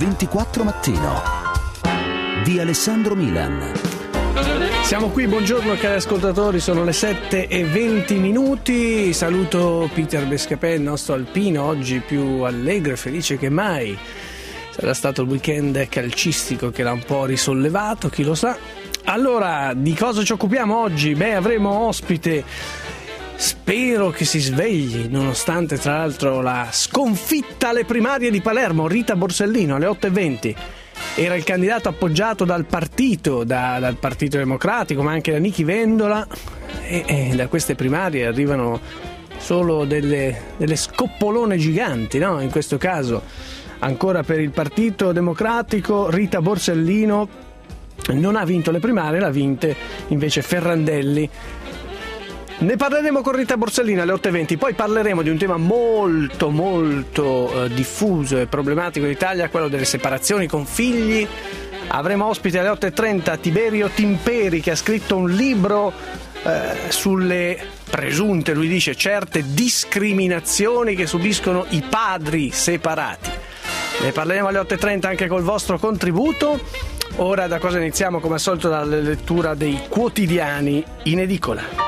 24 Mattino di Alessandro Milan. Siamo qui, buongiorno cari ascoltatori, sono le 7:20. Saluto Peter Bescapè, il nostro alpino, oggi più allegro e felice che mai. Sarà stato il weekend calcistico che l'ha un po' risollevato, chi lo sa. Allora, di cosa ci occupiamo oggi? Avremo ospite, spero che si svegli, nonostante tra l'altro la sconfitta alle primarie di Palermo, Rita Borsellino alle 8:20. Era il candidato appoggiato dal partito Democratico, ma anche da Nichi Vendola, e da queste primarie arrivano solo delle scoppolone giganti, no? In questo caso ancora per il Partito Democratico Rita Borsellino non ha vinto le primarie, l'ha vinte invece Ferrandelli. Ne parleremo con Rita Borsellino alle 8:20, poi parleremo di un tema molto diffuso e problematico in Italia, quello delle separazioni con figli. Avremo ospite alle 8:30 Tiberio Timperi, che ha scritto un libro sulle presunte, lui dice, certe discriminazioni che subiscono i padri separati. Ne parleremo alle 8:30 anche col vostro contributo. Ora da cosa iniziamo? Come al solito dalla lettura dei quotidiani in edicola.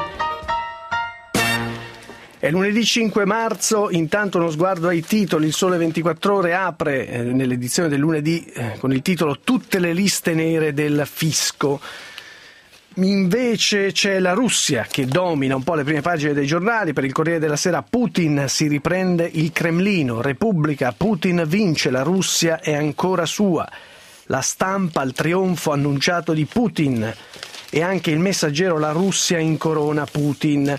È lunedì 5 marzo, intanto uno sguardo ai titoli. Il Sole 24 Ore apre nell'edizione del lunedì con il titolo "Tutte le liste nere del fisco". Invece c'è la Russia che domina un po' le prime pagine dei giornali. Per il Corriere della Sera: Putin si riprende il Cremlino. Repubblica: Putin vince, la Russia è ancora sua. La Stampa: il trionfo annunciato di Putin. E anche il Messaggero: la Russia incorona Putin.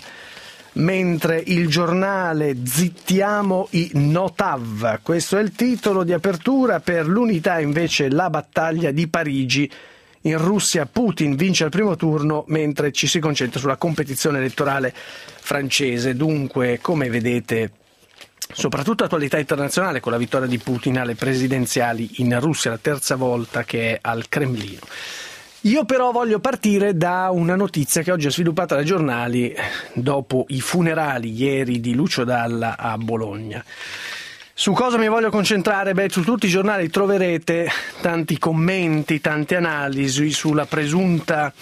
Mentre il Giornale: zittiamo i Notav. Questo è il titolo di apertura. Per l'Unità invece la battaglia di Parigi. In Russia Putin vince al primo turno, mentre ci si concentra sulla competizione elettorale francese. Dunque, come vedete, soprattutto attualità internazionale con la vittoria di Putin alle presidenziali in Russia, la terza volta che è al Cremlino. Io però voglio partire da una notizia che oggi è sviluppata dai giornali dopo i funerali ieri di Lucio Dalla a Bologna. Su cosa mi voglio concentrare? Su tutti i giornali troverete tanti commenti, tante analisi sulla presunta,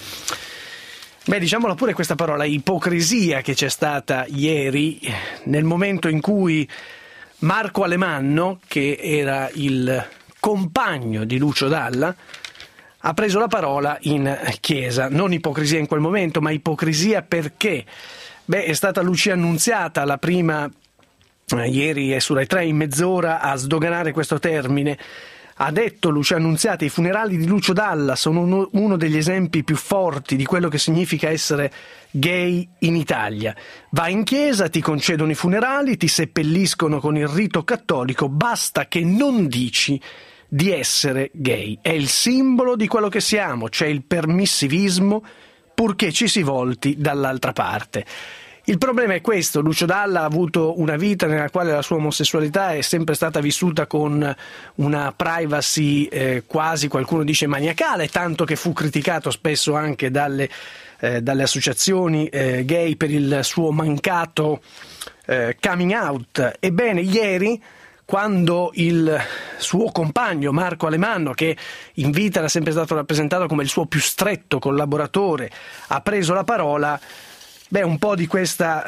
diciamola pure questa parola, ipocrisia che c'è stata ieri nel momento in cui Marco Alemanno, che era il compagno di Lucio Dalla, ha preso la parola in chiesa. Non ipocrisia in quel momento, ma ipocrisia perché è stata Lucia Annunziata la prima, ieri è su Rai 3 in mezz'ora a sdoganare questo termine. Ha detto Lucia Annunziata: i funerali di Lucio Dalla sono uno degli esempi più forti di quello che significa essere gay in Italia. Vai in chiesa, ti concedono i funerali, ti seppelliscono con il rito cattolico, basta che non dici di essere gay. È il simbolo di quello che siamo, c'è il permissivismo, purché ci si volti dall'altra parte. Il problema è questo: Lucio Dalla ha avuto una vita nella quale la sua omosessualità è sempre stata vissuta con una privacy quasi, qualcuno dice, maniacale, tanto che fu criticato spesso anche dalle associazioni gay per il suo mancato coming out. Ebbene, ieri, quando il suo compagno Marco Alemanno, che in vita era sempre stato rappresentato come il suo più stretto collaboratore, ha preso la parola, un po' di questa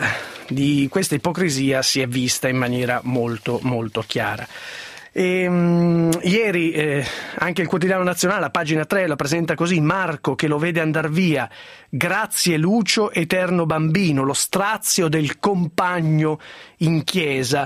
ipocrisia si è vista in maniera molto chiara. Ieri anche il Quotidiano Nazionale, a pagina 3, la presenta così: Marco che lo vede andar via, grazie Lucio, eterno bambino, lo strazio del compagno in chiesa.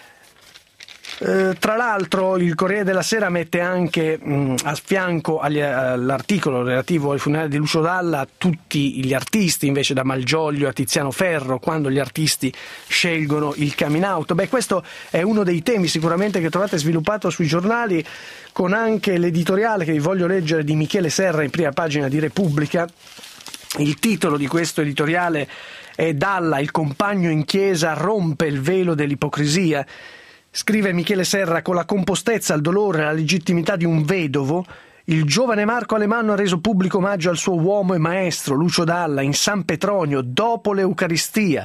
Tra l'altro il Corriere della Sera mette anche a fianco all'articolo relativo ai funerali di Lucio Dalla tutti gli artisti, invece, da Malgioglio a Tiziano Ferro, quando gli artisti scelgono il coming out. Questo è uno dei temi sicuramente che trovate sviluppato sui giornali, con anche l'editoriale che vi voglio leggere di Michele Serra in prima pagina di Repubblica. Il titolo di questo editoriale è: Dalla, il compagno in chiesa, rompe il velo dell'ipocrisia. Scrive Michele Serra: con la compostezza, il dolore e la legittimità di un vedovo, il giovane Marco Alemanno ha reso pubblico omaggio al suo uomo e maestro Lucio Dalla in San Petronio dopo l'Eucaristia.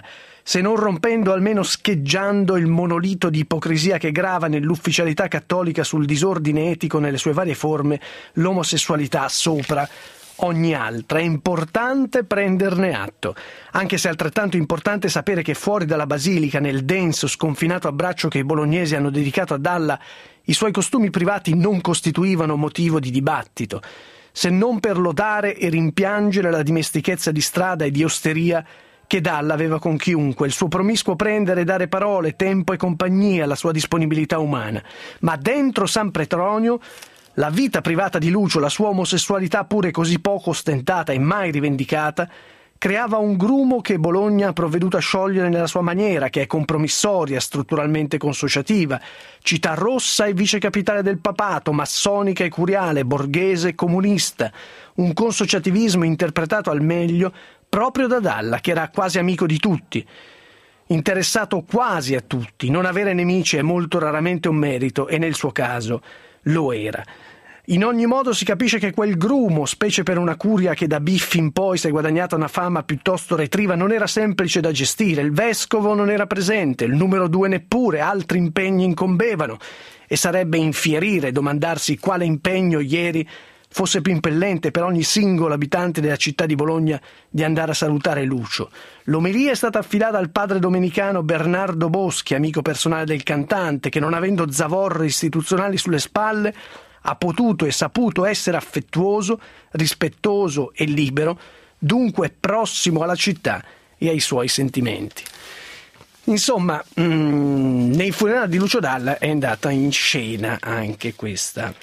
se non rompendo almeno scheggiando il monolito di ipocrisia che grava nell'ufficialità cattolica sul disordine etico nelle sue varie forme, l'omosessualità sopra ogni altra. È importante prenderne atto, anche se è altrettanto importante sapere che fuori dalla basilica, nel denso, sconfinato abbraccio che i bolognesi hanno dedicato a Dalla, i suoi costumi privati non costituivano motivo di dibattito, se non per lodare e rimpiangere la dimestichezza di strada e di osteria che Dalla aveva con chiunque, il suo promiscuo prendere e dare parole, tempo e compagnia, la sua disponibilità umana. Ma dentro San Petronio la vita privata di Lucio, la sua omosessualità pure così poco ostentata e mai rivendicata, creava un grumo che Bologna ha provveduto a sciogliere nella sua maniera, che è compromissoria, strutturalmente consociativa, città rossa e vicecapitale del papato, massonica e curiale, borghese e comunista, un consociativismo interpretato al meglio proprio da Dalla, che era quasi amico di tutti, interessato quasi a tutti. Non avere nemici è molto raramente un merito, e nel suo caso lo era. In ogni modo si capisce che quel grumo, specie per una curia che da Biffi in poi si è guadagnata una fama piuttosto retriva, non era semplice da gestire. Il vescovo non era presente, il numero 2 neppure, altri impegni incombevano, e sarebbe infierire domandarsi quale impegno ieri fosse più impellente per ogni singolo abitante della città di Bologna di andare a salutare Lucio. L'omelia è stata affidata al padre domenicano Bernardo Boschi, amico personale del cantante, che non avendo zavorre istituzionali sulle spalle ha potuto e saputo essere affettuoso, rispettoso e libero, dunque prossimo alla città e ai suoi sentimenti. Insomma, nei funerali di Lucio Dalla è andata in scena anche questa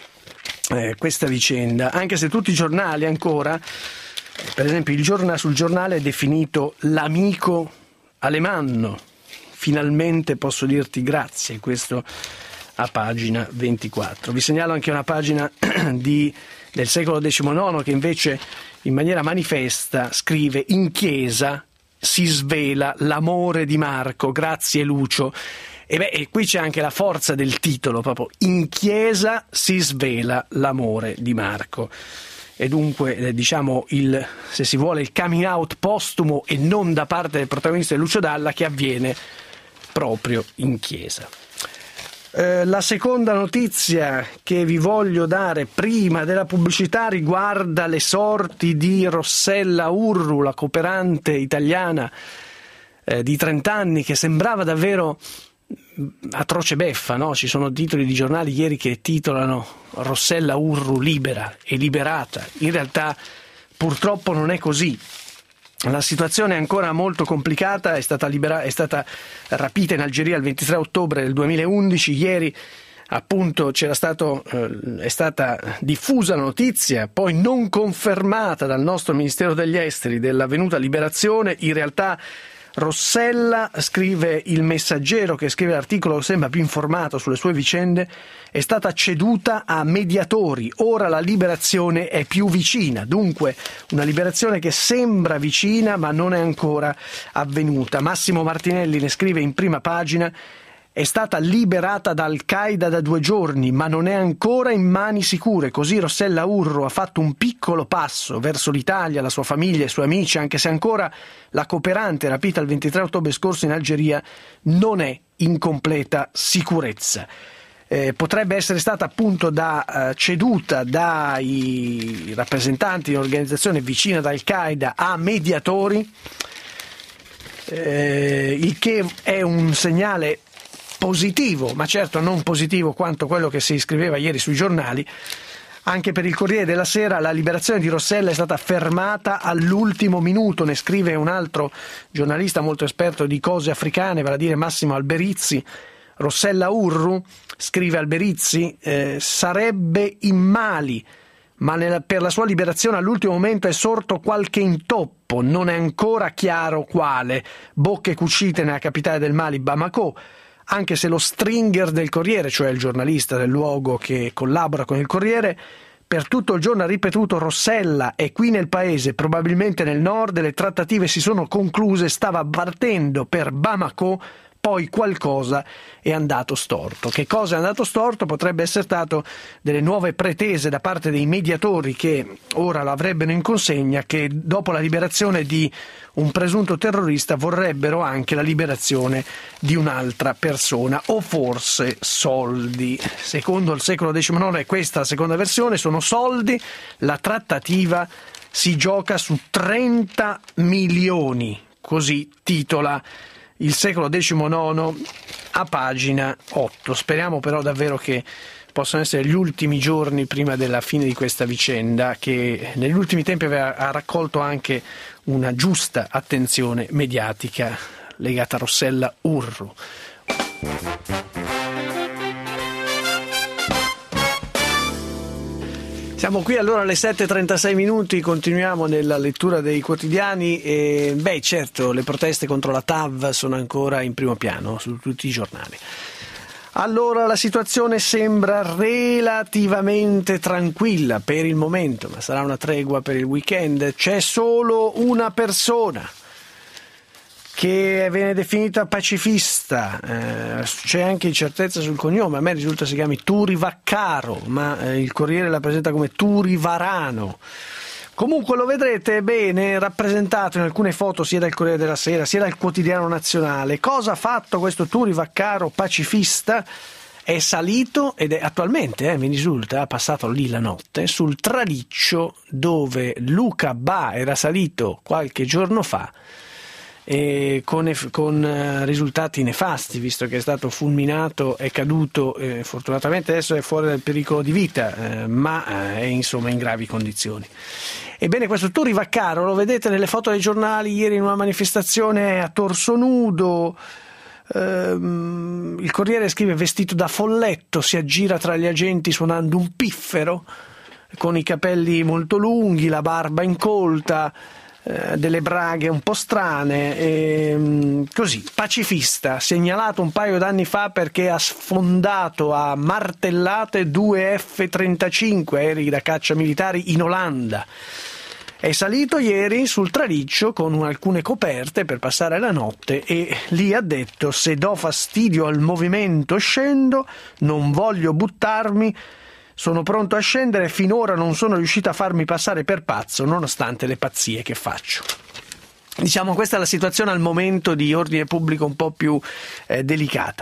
vicenda, anche se tutti i giornali ancora, per esempio sul Giornale è definito l'amico Alemanno. Finalmente posso dirti grazie, questo a pagina 24. Vi segnalo anche una pagina del secolo XIX che invece in maniera manifesta scrive: in chiesa si svela l'amore di Marco, grazie Lucio. E qui c'è anche la forza del titolo, proprio in chiesa si svela l'amore di Marco. E dunque, diciamo, se si vuole, il coming out postumo e non da parte del protagonista di Lucio Dalla, che avviene proprio in chiesa. La seconda notizia che vi voglio dare prima della pubblicità riguarda le sorti di Rossella Urru, la cooperante italiana di 30 anni, che sembrava davvero atroce beffa, no? Ci sono titoli di giornali ieri che titolano Rossella Urru libera e liberata. In realtà purtroppo non è così. La situazione è ancora molto complicata. È stata rapita in Algeria il 23 ottobre del 2011. Ieri appunto è stata diffusa la notizia, poi non confermata dal nostro Ministero degli Esteri, dell'avvenuta liberazione. In realtà Rossella, scrive il Messaggero, che scrive l'articolo sembra più informato sulle sue vicende, è stata ceduta a mediatori. Ora la liberazione è più vicina, dunque una liberazione che sembra vicina ma non è ancora avvenuta. Massimo Martinelli ne scrive in prima pagina: è stata liberata da Al-Qaeda da 2 giorni, ma non è ancora in mani sicure. Così Rossella Urru ha fatto un piccolo passo verso l'Italia, la sua famiglia e i suoi amici, anche se ancora la cooperante rapita il 23 ottobre scorso in Algeria non è in completa sicurezza. Potrebbe essere stata appunto ceduta dai rappresentanti di un'organizzazione vicina ad Al-Qaeda a mediatori, il che è un segnale positivo, ma certo non positivo quanto quello che si scriveva ieri sui giornali. Anche per il Corriere della Sera la liberazione di Rossella è stata fermata all'ultimo minuto, ne scrive un altro giornalista molto esperto di cose africane, vale a dire Massimo Alberizzi. Rossella Urru, scrive Alberizzi, sarebbe in Mali, ma per la sua liberazione all'ultimo momento è sorto qualche intoppo, non è ancora chiaro quale. Bocche cucite nella capitale del Mali, Bamako, anche se lo stringer del Corriere, cioè il giornalista del luogo che collabora con il Corriere, per tutto il giorno ha ripetuto: Rossella è qui nel paese, probabilmente nel nord, le trattative si sono concluse, stava partendo per Bamako, poi qualcosa è andato storto. Che cosa è andato storto? Potrebbe essere stato delle nuove pretese da parte dei mediatori che ora lo avrebbero in consegna, che dopo la liberazione di un presunto terrorista vorrebbero anche la liberazione di un'altra persona, o forse soldi. Secondo il secolo XIX è questa la seconda versione, sono soldi. La trattativa si gioca su 30 milioni, così titola il secolo XIX a pagina 8. Speriamo però davvero che possano essere gli ultimi giorni prima della fine di questa vicenda, che negli ultimi tempi ha raccolto anche una giusta attenzione mediatica legata a Rossella Urru. Siamo qui allora alle 7:36, continuiamo nella lettura dei quotidiani e certo le proteste contro la TAV sono ancora in primo piano su tutti i giornali. Allora la situazione sembra relativamente tranquilla per il momento, ma sarà una tregua per il weekend. C'è solo una persona che viene definita pacifista, c'è anche incertezza sul cognome, a me risulta si chiami Turi Vaccaro, ma il Corriere la presenta come Turi Varano. Comunque lo vedrete bene rappresentato in alcune foto sia dal Corriere della Sera sia dal Quotidiano Nazionale. Cosa ha fatto questo Turi Vaccaro pacifista? È salito ed è attualmente, mi risulta, ha passato lì la notte, sul traliccio dove Luca Ba era salito qualche giorno fa, con risultati nefasti, visto che è stato fulminato, è caduto, fortunatamente adesso è fuori dal pericolo di vita, ma è insomma in gravi condizioni. Ebbene, questo Turi Vaccaro lo vedete nelle foto dei giornali ieri in una manifestazione a torso nudo. Il Corriere scrive: vestito da folletto, si aggira tra gli agenti suonando un piffero, con i capelli molto lunghi, la barba incolta, delle braghe un po' strane, così, pacifista, segnalato un paio d'anni fa perché ha sfondato a martellate 2 F-35 aerei da caccia militari in Olanda. È salito ieri sul traliccio con alcune coperte per passare la notte e lì ha detto: se do fastidio al movimento scendo, non voglio buttarmi, sono pronto a scendere, finora non sono riuscito a farmi passare per pazzo nonostante le pazzie che faccio. Diciamo, questa è la situazione al momento di ordine pubblico un po' più delicata.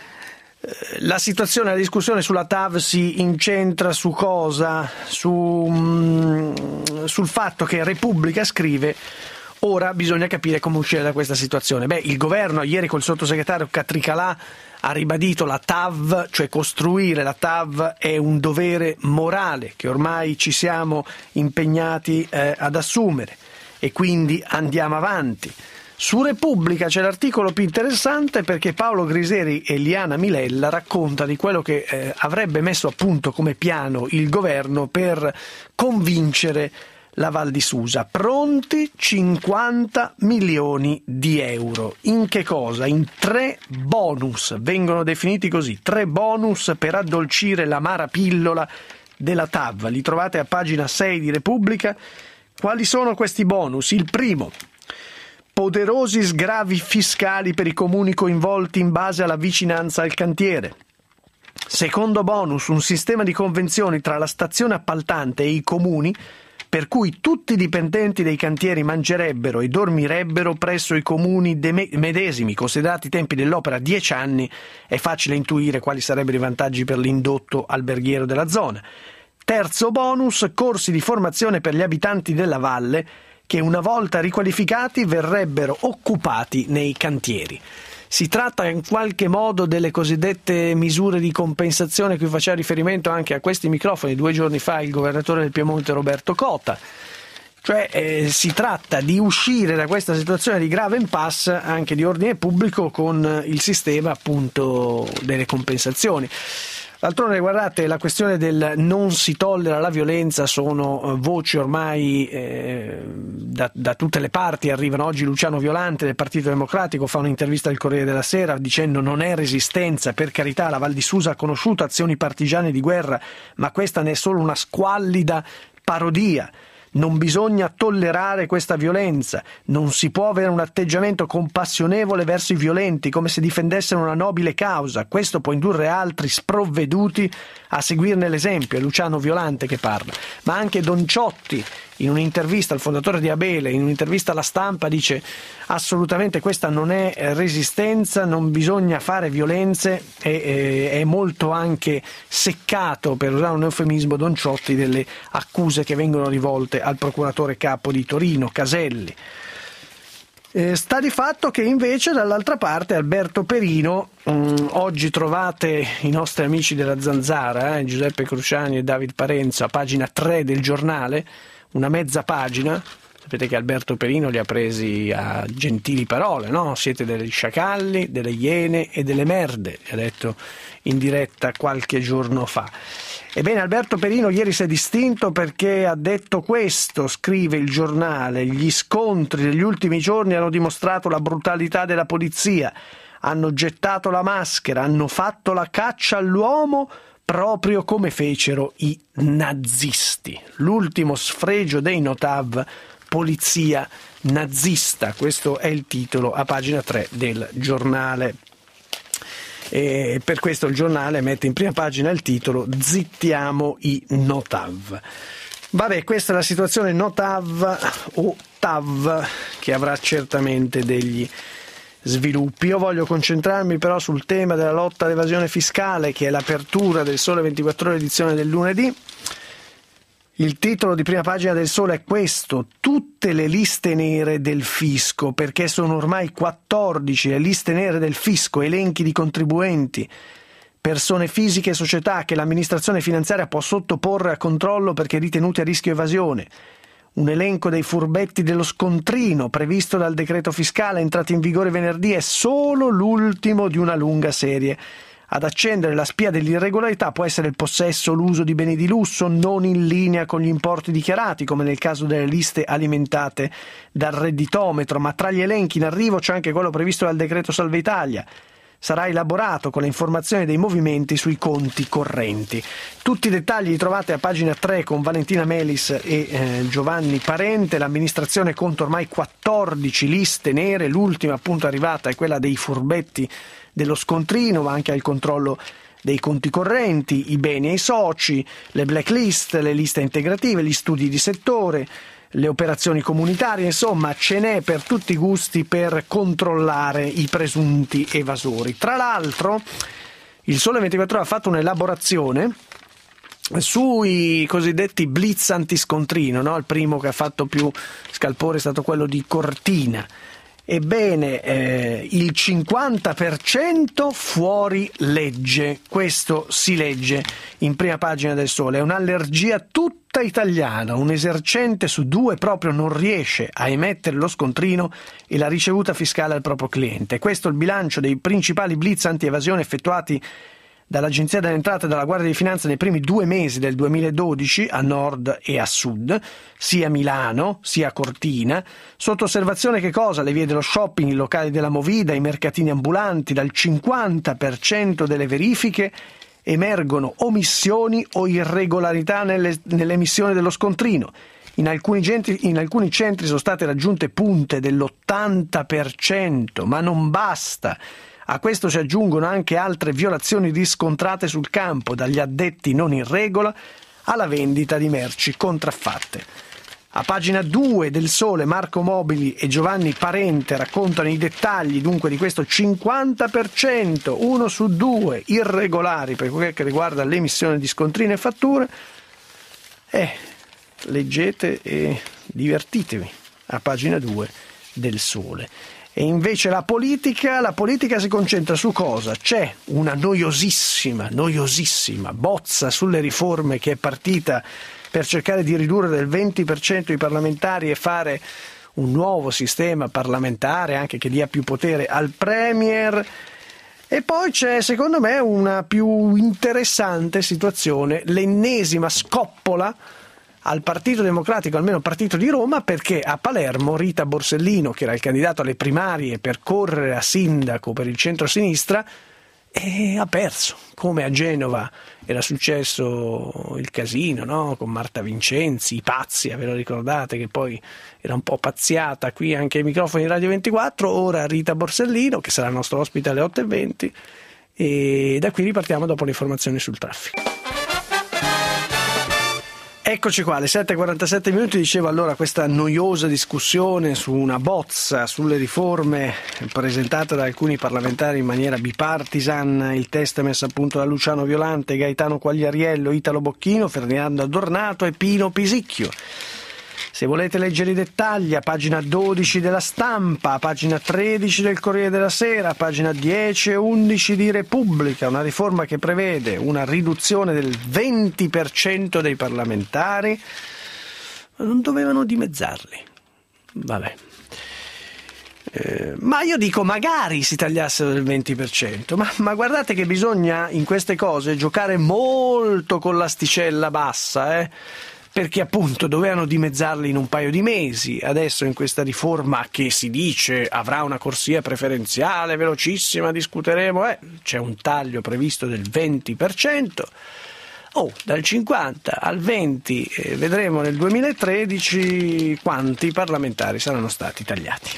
La situazione, la discussione sulla TAV si incentra su cosa? Sul fatto che Repubblica scrive: ora bisogna capire come uscire da questa situazione. Il governo ieri col sottosegretario Catricalà ha ribadito la TAV, cioè costruire la TAV è un dovere morale che ormai ci siamo impegnati ad assumere e quindi andiamo avanti. Su Repubblica c'è l'articolo più interessante perché Paolo Griseri e Liana Milella raccontano di quello che avrebbe messo a punto come piano il governo per convincere la Val di Susa. Pronti 50 milioni di euro. In che cosa? In 3 bonus, vengono definiti così, 3 bonus per addolcire l'amara pillola della TAV. Li trovate a pagina 6 di Repubblica. Quali sono questi bonus? Il primo: poderosi sgravi fiscali per i comuni coinvolti in base alla vicinanza al cantiere. Secondo bonus: un sistema di convenzioni tra la stazione appaltante e i comuni per cui tutti i dipendenti dei cantieri mangerebbero e dormirebbero presso i comuni medesimi. Considerati i tempi dell'opera 10 anni, è facile intuire quali sarebbero i vantaggi per l'indotto alberghiero della zona. Terzo bonus: corsi di formazione per gli abitanti della valle che una volta riqualificati verrebbero occupati nei cantieri. Si tratta in qualche modo delle cosiddette misure di compensazione a cui faceva riferimento anche a questi microfoni 2 giorni fa il governatore del Piemonte Roberto Cota. Cioè si tratta di uscire da questa situazione di grave impasse anche di ordine pubblico con il sistema appunto delle compensazioni. D'altronde, guardate, la questione del non si tollera la violenza sono voci ormai da tutte le parti arrivano. Oggi Luciano Violante del Partito Democratico fa un'intervista al Corriere della Sera dicendo: non è resistenza, per carità, la Val di Susa ha conosciuto azioni partigiane di guerra, ma questa ne è solo una squallida parodia. Non bisogna tollerare questa violenza, non si può avere un atteggiamento compassionevole verso i violenti come se difendessero una nobile causa, questo può indurre altri sprovveduti a seguirne l'esempio. È Luciano Violante che parla, ma anche Don Ciotti in un'intervista al fondatore di Abele, in un'intervista alla Stampa, dice assolutamente questa non è resistenza, non bisogna fare violenze, e è molto anche seccato, per usare un eufemismo, Don Ciotti delle accuse che vengono rivolte al procuratore capo di Torino, Caselli. Sta di fatto che invece dall'altra parte Alberto Perino, oggi trovate i nostri amici della Zanzara, Giuseppe Cruciani e David Parenzo, a pagina 3 del giornale, una mezza pagina. Sapete che Alberto Perino li ha presi a gentili parole, no? Siete degli sciacalli, delle iene e delle merde, ha detto in diretta qualche giorno fa. Ebbene, Alberto Perino ieri si è distinto perché ha detto questo, scrive il giornale: gli scontri degli ultimi giorni hanno dimostrato la brutalità della polizia, hanno gettato la maschera, hanno fatto la caccia all'uomo proprio come fecero i nazisti. L'ultimo sfregio dei Notav, polizia nazista, questo è il titolo a pagina 3 del giornale. E per questo il giornale mette in prima pagina il titolo "Zittiamo i Notav". Vabbè, questa è la situazione Notav o Tav, che avrà certamente degli sviluppi. Io voglio concentrarmi però sul tema della lotta all'evasione fiscale, che è l'apertura del Sole 24 Ore edizione del lunedì. Il titolo di prima pagina del Sole è questo: tutte le liste nere del fisco, perché sono ormai 14 le liste nere del fisco, elenchi di contribuenti, persone fisiche e società che l'amministrazione finanziaria può sottoporre a controllo perché ritenuti a rischio evasione. Un elenco dei furbetti dello scontrino previsto dal decreto fiscale entrato in vigore venerdì è solo l'ultimo di una lunga serie. Ad accendere la spia dell'irregolarità può essere il possesso o l'uso di beni di lusso non in linea con gli importi dichiarati, come nel caso delle liste alimentate dal redditometro, ma tra gli elenchi in arrivo c'è anche quello previsto dal decreto Salva Italia. Sarà elaborato con le informazioni dei movimenti sui conti correnti. Tutti i dettagli li trovate a pagina 3 con Valentina Melis e Giovanni Parente. L'amministrazione conta ormai 14 liste nere, l'ultima appunto arrivata è quella dei furbetti dello scontrino, ma anche al controllo dei conti correnti, i beni ai soci, le blacklist, le liste integrative, gli studi di settore, le operazioni comunitarie, insomma ce n'è per tutti i gusti per controllare i presunti evasori. Tra l'altro il Sole 24 Ore ha fatto un'elaborazione sui cosiddetti blitz antiscontrino, no? Il primo che ha fatto più scalpore è stato quello di Cortina. Ebbene, il 50% fuori legge, questo si legge in prima pagina del Sole, è un'allergia tutta italiana, un esercente su 2 proprio non riesce a emettere lo scontrino e la ricevuta fiscale al proprio cliente. Questo è il bilancio dei principali blitz anti-evasione effettuati dall'Agenzia delle Entrate e dalla Guardia di Finanza nei primi 2 mesi del 2012 a nord e a sud, sia Milano sia Cortina. Sotto osservazione che cosa? Le vie dello shopping, i locali della movida, i mercatini ambulanti. Dal 50% delle verifiche emergono omissioni o irregolarità nell'emissione dello scontrino. In alcuni centri sono state raggiunte punte dell'80%, ma non basta. A questo si aggiungono anche altre violazioni riscontrate sul campo, dagli addetti non in regola alla vendita di merci contraffatte. A pagina 2 del Sole Marco Mobili e Giovanni Parente raccontano i dettagli dunque di questo 50%, 1 su 2 irregolari per quel che riguarda l'emissione di scontrini e fatture. Leggete e divertitevi a pagina 2 del Sole. E invece la politica si concentra su cosa? C'è una noiosissima bozza sulle riforme che è partita per cercare di ridurre del 20% i parlamentari e fare un nuovo sistema parlamentare anche che dia più potere al Premier. E poi c'è, secondo me, una più interessante situazione, l'ennesima scoppola al Partito Democratico, almeno Partito di Roma, perché a Palermo Rita Borsellino, che era il candidato alle primarie per correre a sindaco per il centro-sinistra, e ha perso, come a Genova era successo il casino, no? Con Marta Vincenzi, i pazzi, ve lo ricordate, che poi era un po' pazziata qui anche ai microfoni di Radio 24, ora Rita Borsellino, che sarà il nostro ospite alle 8:20, e da qui ripartiamo dopo le informazioni sul traffico. Eccoci qua, alle 7:47 minuti. Dicevo allora questa noiosa discussione su una bozza sulle riforme presentata da alcuni parlamentari in maniera bipartisan. Il testo è messo a punto da Luciano Violante, Gaetano Quagliariello, Italo Bocchino, Ferdinando Adornato e Pino Pisicchio. Se volete leggere i dettagli, a pagina 12 della Stampa, a pagina 13 del Corriere della Sera, a pagina 10 e 11 di Repubblica, una riforma che prevede una riduzione del 20% dei parlamentari. Non dovevano dimezzarli. Vabbè. Ma io dico, magari si tagliassero del 20%, ma guardate che bisogna in queste cose giocare molto con l'asticella bassa, perché appunto dovevano dimezzarli in un paio di mesi. Adesso in questa riforma che si dice avrà una corsia preferenziale velocissima, discuteremo, c'è un taglio previsto del 20%. Dal 50 al 20 vedremo nel 2013 quanti parlamentari saranno stati tagliati.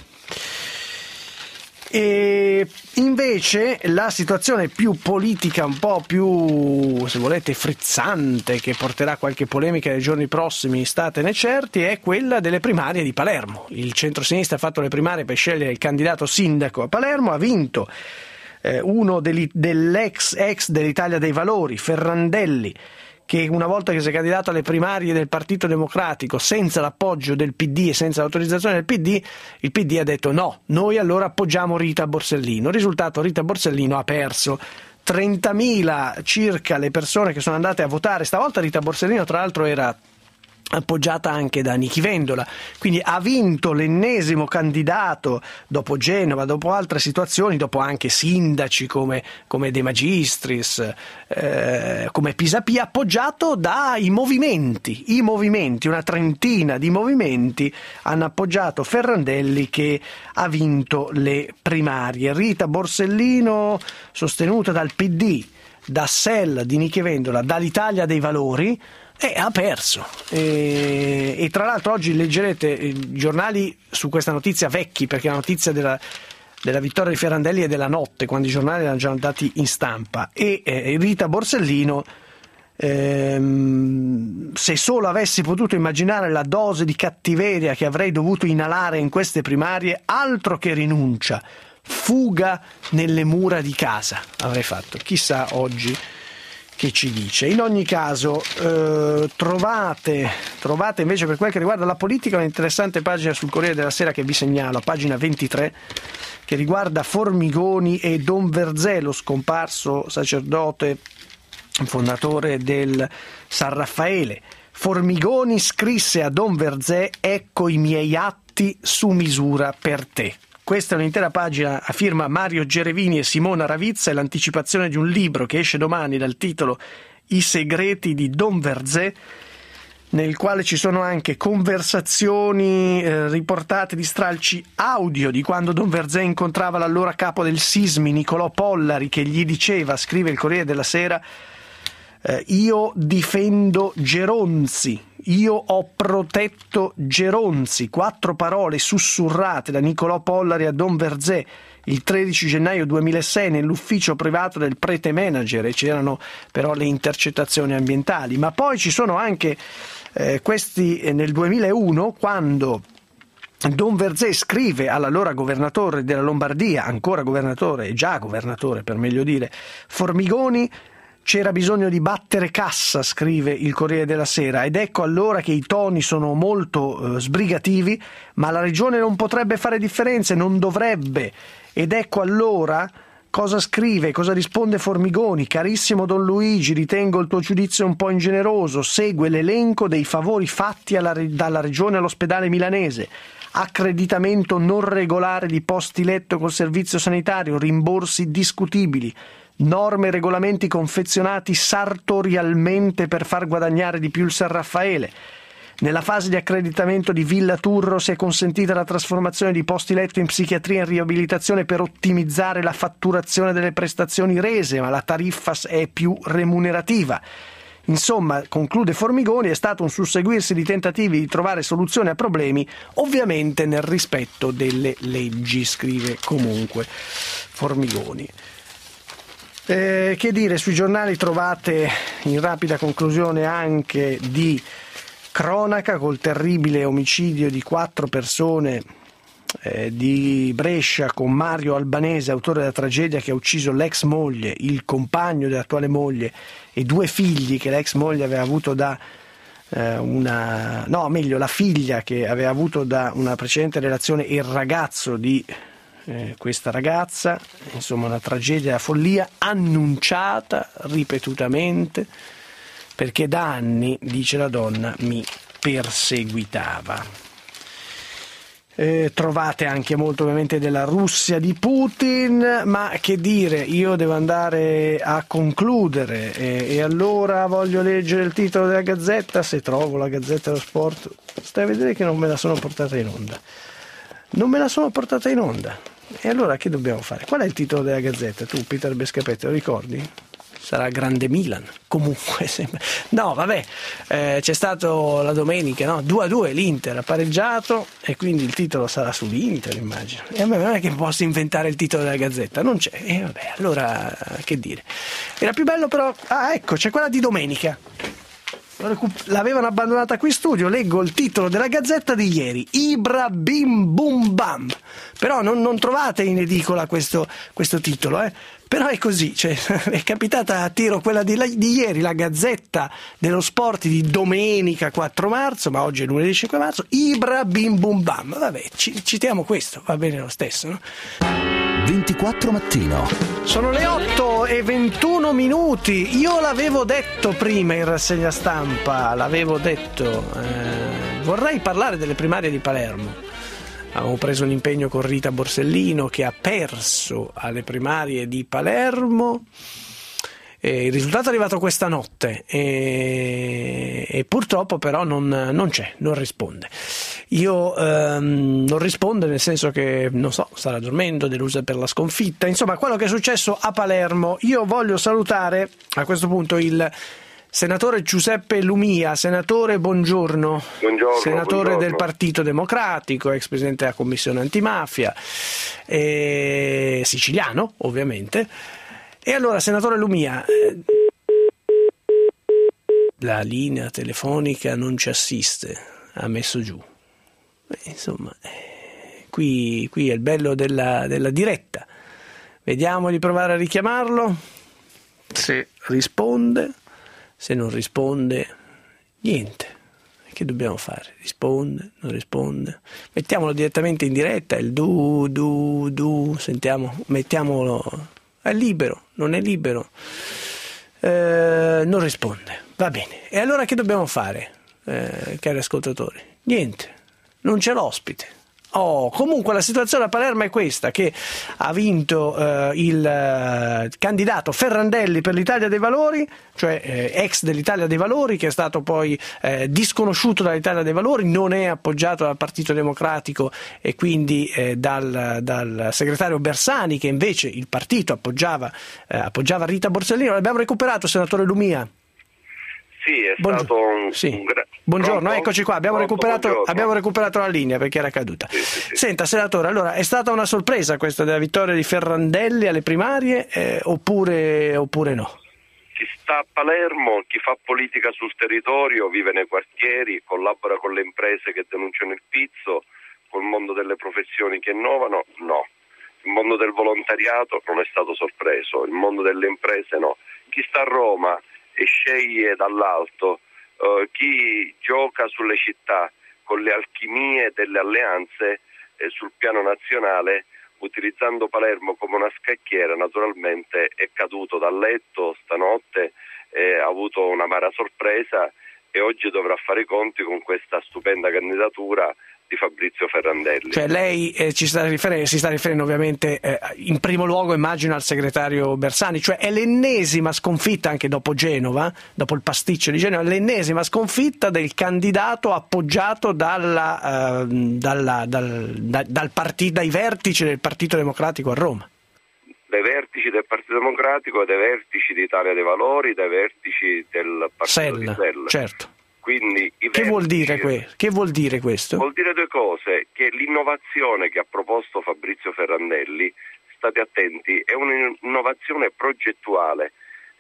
E invece la situazione più politica, un po' più, se volete, frizzante, che porterà qualche polemica nei giorni prossimi, statene certi, è quella delle primarie di Palermo. Il centro-sinistra ha fatto le primarie per scegliere il candidato sindaco a Palermo, ha vinto uno ex dell'Italia dei Valori, Ferrandelli, che una volta che si è candidato alle primarie del Partito Democratico senza l'appoggio del PD e senza l'autorizzazione del PD, il PD ha detto no, noi allora appoggiamo Rita Borsellino. Risultato, Rita Borsellino ha perso. 30.000 circa le persone che sono andate a votare. Stavolta Rita Borsellino tra l'altro era appoggiata anche da Nichi Vendola, quindi ha vinto l'ennesimo candidato dopo Genova, dopo altre situazioni, dopo anche sindaci come De Magistris, come Pisapia, appoggiato dai movimenti, una trentina di movimenti hanno appoggiato Ferrandelli, che ha vinto le primarie. Rita Borsellino, sostenuta dal PD, da SEL di Nichi Vendola, dall'Italia dei Valori, ha perso. E tra l'altro oggi leggerete i giornali su questa notizia vecchi, perché la notizia della vittoria di Ferrandelli è della notte, quando i giornali erano già andati in stampa. E Rita Borsellino, se solo avessi potuto immaginare la dose di cattiveria che avrei dovuto inalare in queste primarie, altro che rinuncia, fuga nelle mura di casa avrei fatto. Chissà oggi che ci dice. In ogni caso trovate invece, per quel che riguarda la politica, un'interessante pagina sul Corriere della Sera che vi segnalo, a pagina 23, che riguarda Formigoni e Don Verzé, lo scomparso sacerdote fondatore del San Raffaele. Formigoni scrisse a Don Verzé: ecco i miei atti su misura per te. Questa è un'intera pagina a firma Mario Gerevini e Simona Ravizza, è l'anticipazione di un libro che esce domani dal titolo I segreti di Don Verzé, nel quale ci sono anche conversazioni riportate di stralci audio di quando Don Verzé incontrava l'allora capo del Sismi, Nicolò Pollari, che gli diceva, scrive il Corriere della Sera, io difendo Geronzi, io ho protetto Geronzi. 4 parole sussurrate da Nicolò Pollari a Don Verzé il 13 gennaio 2006 nell'ufficio privato del prete manager, e c'erano però le intercettazioni ambientali. Ma poi ci sono anche questi nel 2001, quando Don Verzé scrive all'allora governatore della Lombardia, ancora governatore, già governatore per meglio dire, Formigoni: c'era bisogno di battere cassa, scrive il Corriere della Sera, ed ecco allora che i toni sono molto sbrigativi, ma la regione non potrebbe fare differenze, non dovrebbe. Ed ecco allora cosa scrive, cosa risponde Formigoni: carissimo Don Luigi, ritengo il tuo giudizio un po' ingeneroso, segue l'elenco dei favori fatti dalla regione all'ospedale milanese. Accreditamento non regolare di posti letto col servizio sanitario, rimborsi discutibili, norme e regolamenti confezionati sartorialmente per far guadagnare di più il San Raffaele. Nella fase di accreditamento di Villa Turro si è consentita la trasformazione di posti letto in psichiatria e in riabilitazione per ottimizzare la fatturazione delle prestazioni rese, ma la tariffa è più remunerativa. Insomma, conclude Formigoni, è stato un susseguirsi di tentativi di trovare soluzioni a problemi, ovviamente nel rispetto delle leggi, scrive comunque Formigoni. Che dire, sui giornali trovate in rapida conclusione anche di cronaca col terribile omicidio di 4 persone di Brescia con Mario Albanese, autore della tragedia che ha ucciso l'ex moglie, il compagno dell'attuale moglie e 2 figli che l'ex moglie aveva avuto da la figlia che aveva avuto da una precedente relazione e il ragazzo di questa ragazza. Insomma, una tragedia, una follia annunciata ripetutamente perché da anni, dice la donna, mi perseguitava. Trovate anche molto ovviamente della Russia di Putin, ma che dire, io devo andare a concludere e allora voglio leggere il titolo della Gazzetta, se trovo la Gazzetta dello Sport. Stai a vedere che non me la sono portata in onda. E allora che dobbiamo fare? Qual è il titolo della Gazzetta? Tu, Peter Bescapetto, lo ricordi? Sarà Grande Milan, comunque sembra. No, vabbè, c'è stato la domenica, no? 2-2 l'Inter ha pareggiato e quindi il titolo sarà sull'Inter, immagino. E a me non è che posso inventare il titolo della Gazzetta, non c'è. E vabbè, allora che dire. Era più bello però. Ah, ecco, c'è quella di domenica. L'avevano abbandonata qui in studio, leggo il titolo della Gazzetta di ieri, Ibra Bim Bum Bam, però non trovate in edicola questo titolo, però è così, cioè, è capitata a tiro quella di ieri, la Gazzetta dello Sport di domenica 4 marzo, ma oggi è lunedì 5 marzo, Ibra Bim Bum Bam, vabbè, citiamo questo, va bene lo stesso, no? 24 mattino. Sono le 8:21. Io l'avevo detto prima in rassegna stampa, vorrei parlare delle primarie di Palermo. Avevo preso un impegno con Rita Borsellino che ha perso alle primarie di Palermo. Il risultato è arrivato questa notte e purtroppo però non c'è, non risponde. Non risponde nel senso che, non so, starà dormendo, delusa per la sconfitta. Insomma, quello che è successo a Palermo. Io voglio salutare a questo punto il senatore Giuseppe Lumia. Senatore, buongiorno. Buongiorno. Senatore del Partito Democratico, ex presidente della Commissione Antimafia, siciliano, ovviamente. E allora, senatore Lumia, la linea telefonica non ci assiste, ha messo giù. Insomma, qui è il bello della diretta. Vediamo di provare a richiamarlo. Se risponde, se non risponde, niente. Che dobbiamo fare? Risponde, non risponde? Mettiamolo direttamente in diretta, il du, sentiamo, mettiamolo. È libero, non è libero, non risponde, va bene. E allora che dobbiamo fare, cari ascoltatori? Niente, non c'è l'ospite. Comunque la situazione a Palermo è questa, che ha vinto il candidato Ferrandelli per l'Italia dei Valori, cioè ex dell'Italia dei Valori, che è stato poi disconosciuto dall'Italia dei Valori, non è appoggiato dal Partito Democratico e quindi dal segretario Bersani, che invece il partito appoggiava Rita Borsellino. L'abbiamo recuperato, senatore Lumia? Sì, è stato un Buongiorno, pronto? eccoci qua, abbiamo recuperato la linea perché era caduta. Sì. Senta, senatore, allora è stata una sorpresa questa della vittoria di Ferrandelli alle primarie oppure no? Chi sta a Palermo, chi fa politica sul territorio, vive nei quartieri, collabora con le imprese che denunciano il pizzo, col mondo delle professioni che innovano, no. Il mondo del volontariato non è stato sorpreso, il mondo delle imprese no. Chi sta a Roma e sceglie dall'alto, chi gioca sulle città con le alchimie delle alleanze sul piano nazionale, utilizzando Palermo come una scacchiera, naturalmente è caduto dal letto stanotte, ha avuto un'amara sorpresa e oggi dovrà fare i conti con questa stupenda candidatura di Fabrizio Ferrandelli. Cioè lei si sta riferendo ovviamente in primo luogo, immagino, al segretario Bersani, cioè è l'ennesima sconfitta anche dopo Genova, dopo il pasticcio di Genova, l'ennesima sconfitta del candidato appoggiato dai vertici del Partito Democratico a Roma. Dai vertici del Partito Democratico, dai vertici di Italia dei Valori, dai vertici del Partito di Sella. Certo. Quindi che vuol dire questo? Vuol dire due cose: che l'innovazione che ha proposto Fabrizio Ferrandelli, state attenti, è un'innovazione progettuale,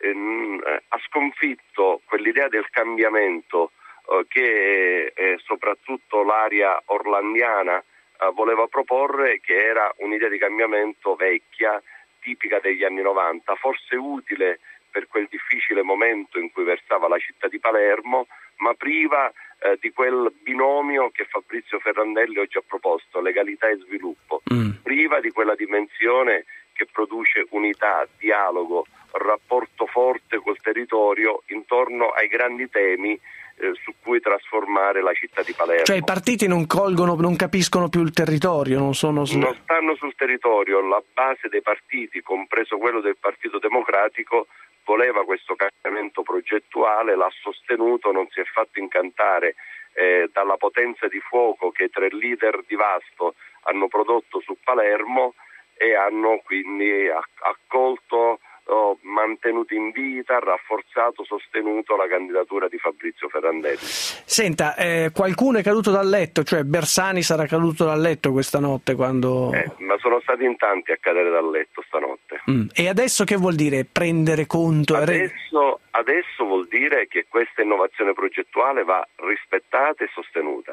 ha sconfitto quell'idea del cambiamento che soprattutto l'area orlandiana voleva proporre, che era un'idea di cambiamento vecchia, tipica degli anni 90, forse utile per quel difficile momento in cui versava la città di Palermo, ma priva di quel binomio che Fabrizio Ferrandelli oggi ha proposto, legalità e sviluppo, priva di quella dimensione che produce unità, dialogo, rapporto forte col territorio intorno ai grandi temi su cui trasformare la città di Palermo. Cioè i partiti non capiscono più il territorio, non stanno sul territorio. La base dei partiti, compreso quello del Partito Democratico, voleva questo cambiamento progettuale, l'ha sostenuto, non si è fatto incantare dalla potenza di fuoco che i tre leader di Vasto hanno prodotto su Palermo, e hanno quindi accolto, mantenuto in vita, rafforzato, sostenuto la candidatura di Fabrizio Ferrandelli. Senta, qualcuno è caduto dal letto, cioè Bersani sarà caduto dal letto questa notte quando... Ma sono stati in tanti a cadere dal letto stanotte. E adesso che vuol dire prendere conto? Adesso vuol dire che questa innovazione progettuale va rispettata e sostenuta.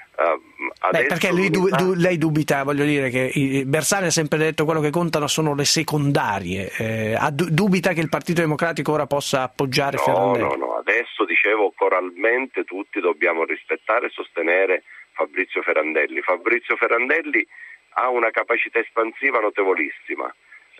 Perché lei dubita, voglio dire, che Bersani ha sempre detto quello che contano sono le secondarie, dubita che il Partito Democratico ora possa appoggiare Ferrandelli? No, adesso dicevo coralmente tutti dobbiamo rispettare e sostenere Fabrizio Ferrandelli. Fabrizio Ferrandelli ha una capacità espansiva notevolissima,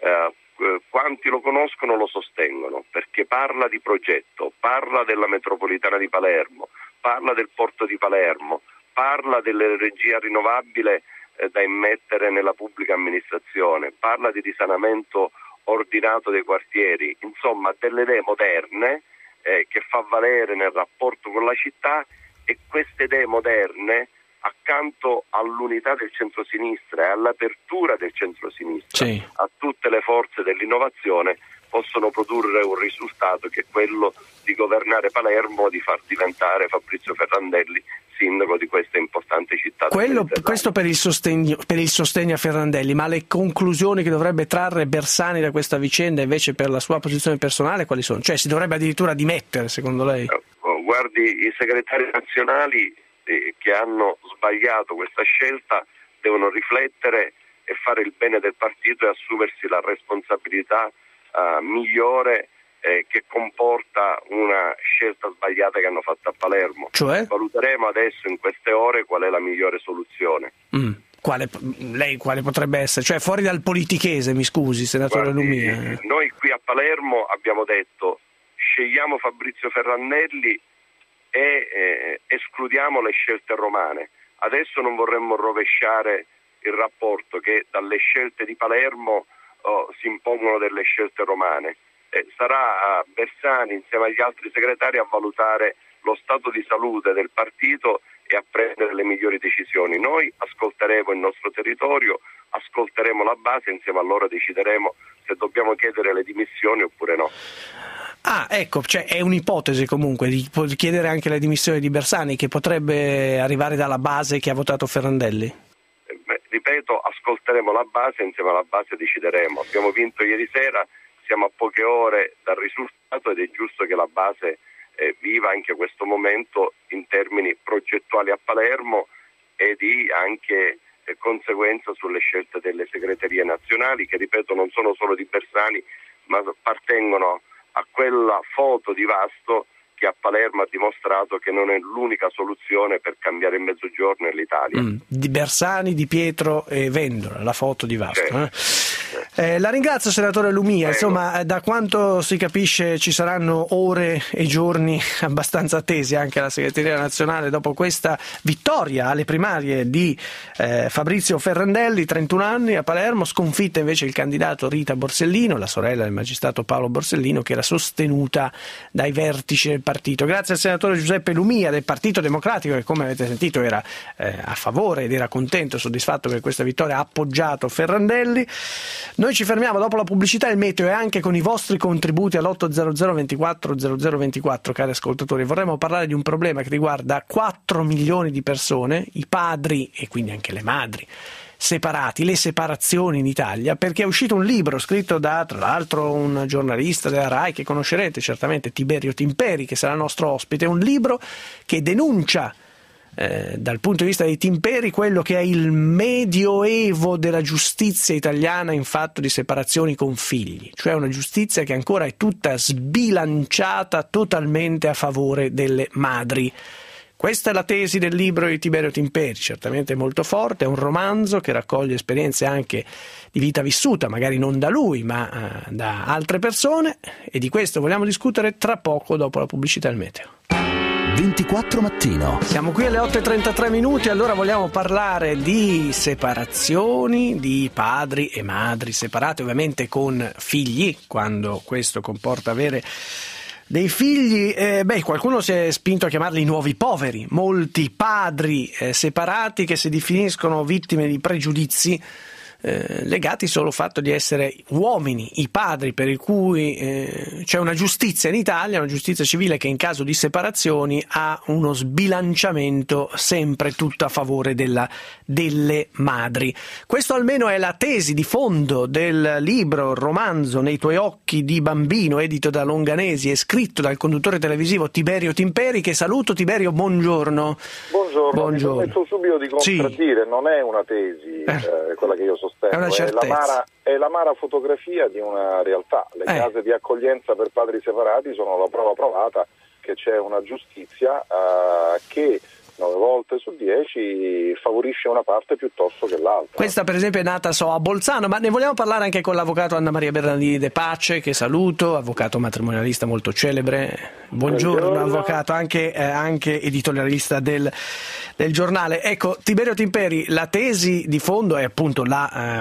quanti lo conoscono lo sostengono, perché parla di progetto, parla della metropolitana di Palermo, parla del porto di Palermo, parla dell'energia rinnovabile da immettere nella pubblica amministrazione, parla di risanamento ordinato dei quartieri, insomma delle idee moderne che fa valere nel rapporto con la città, e queste idee moderne, accanto all'unità del centrosinistra e all'apertura del centrosinistra a tutte le forze dell'innovazione, possono produrre un risultato che è quello di governare Palermo, di far diventare Fabrizio Ferrandelli sindaco di questa importante città. Questo per il sostegno a Ferrandelli, ma le conclusioni che dovrebbe trarre Bersani da questa vicenda invece per la sua posizione personale quali sono? Cioè si dovrebbe addirittura dimettere, secondo lei? Guardi, i segretari nazionali che hanno sbagliato questa scelta devono riflettere e fare il bene del partito e assumersi la responsabilità migliore che comporta una scelta sbagliata che hanno fatto a Palermo. Cioè? Valuteremo adesso in queste ore qual è la migliore soluzione. Quale potrebbe essere? Cioè fuori dal politichese, mi scusi, senatore Lumia. Noi qui a Palermo abbiamo detto scegliamo Fabrizio Ferrandelli e escludiamo le scelte romane. Adesso non vorremmo rovesciare il rapporto che dalle scelte di Palermo si impongono delle scelte romane. Sarà Bersani insieme agli altri segretari a valutare lo stato di salute del partito e a prendere le migliori decisioni. Noi ascolteremo il nostro territorio, ascolteremo la base, insieme a loro decideremo se dobbiamo chiedere le dimissioni oppure no. Ecco, cioè è un'ipotesi comunque di chiedere anche le dimissioni di Bersani, che potrebbe arrivare dalla base che ha votato Ferrandelli? Ripeto, ascolteremo la base, insieme alla base decideremo. Abbiamo vinto ieri sera, siamo a poche ore dal risultato ed è giusto che la base viva anche questo momento in termini progettuali a Palermo e di anche conseguenza sulle scelte delle segreterie nazionali, che ripeto non sono solo di Bersani ma appartengono a quella foto di Vasto che a Palermo ha dimostrato che non è l'unica soluzione per cambiare il Mezzogiorno e l'Italia. Di Bersani, Di Pietro e Vendola, la foto di Vasto. La ringrazio, senatore Lumia. Prego. Insomma, da quanto si capisce ci saranno ore e giorni abbastanza attesi anche alla segreteria nazionale dopo questa vittoria alle primarie di Fabrizio Ferrandelli, 31 anni, a Palermo, sconfitta invece il candidato Rita Borsellino, la sorella del magistrato Paolo Borsellino, che era sostenuta dai vertici del partito. Grazie al senatore Giuseppe Lumia del Partito Democratico, che come avete sentito era a favore ed era contento, soddisfatto per questa vittoria, ha appoggiato Ferrandelli. Noi ci fermiamo dopo la pubblicità, il meteo, e anche con i vostri contributi all'800 24 0024, cari ascoltatori. Vorremmo parlare di un problema che riguarda 4 milioni di persone, i padri e quindi anche le madri separati, le separazioni in Italia, perché è uscito un libro scritto da, tra l'altro, un giornalista della RAI che conoscerete certamente, Tiberio Timperi, che sarà nostro ospite, un libro che denuncia dal punto di vista dei Timperi quello che è il medioevo della giustizia italiana in fatto di separazioni con figli, cioè una giustizia che ancora è tutta sbilanciata totalmente a favore delle madri. Questa è la tesi del libro di Tiberio Timperi, certamente molto forte, è un romanzo che raccoglie esperienze anche di vita vissuta, magari non da lui ma da altre persone, e di questo vogliamo discutere tra poco dopo la pubblicità del meteo. 24 mattino. Siamo qui alle 8:33 minuti, allora vogliamo parlare di separazioni, di padri e madri separati, ovviamente con figli, quando questo comporta avere dei figli. Qualcuno si è spinto a chiamarli nuovi poveri, molti padri separati che si definiscono vittime di pregiudizi legati solo al fatto di essere uomini, i padri, per cui c'è una giustizia in Italia, una giustizia civile che in caso di separazioni ha uno sbilanciamento sempre tutto a favore delle madri. Questo almeno è la tesi di fondo del libro, il romanzo Nei tuoi occhi di bambino, edito da Longanesi e scritto dal conduttore televisivo Tiberio Timperi, che saluto. Tiberio, buongiorno. Buongiorno. Mi permetto subito di contraddire, sì. Non è una tesi quella che io sostengo, è l'amara fotografia di una realtà. Le case di accoglienza per padri separati sono la prova provata che c'è una giustizia che 9 volte su 10 favorisce una parte piuttosto che l'altra. Questa per esempio è nata a Bolzano, ma ne vogliamo parlare anche con l'avvocato Anna Maria Bernardini De Pace, che saluto, avvocato matrimonialista molto celebre. Buongiorno avvocato, anche editorialista del giornale. Ecco, Tiberio Timperi, la tesi di fondo è appunto la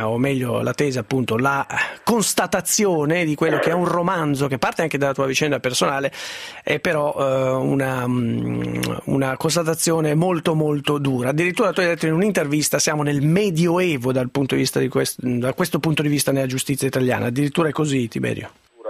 constatazione di quello che è un romanzo che parte anche dalla tua vicenda personale, è però una constatazione molto molto dura. Addirittura tu hai detto in un'intervista siamo nel medioevo da questo punto di vista nella giustizia italiana. Addirittura è così, Tiberio?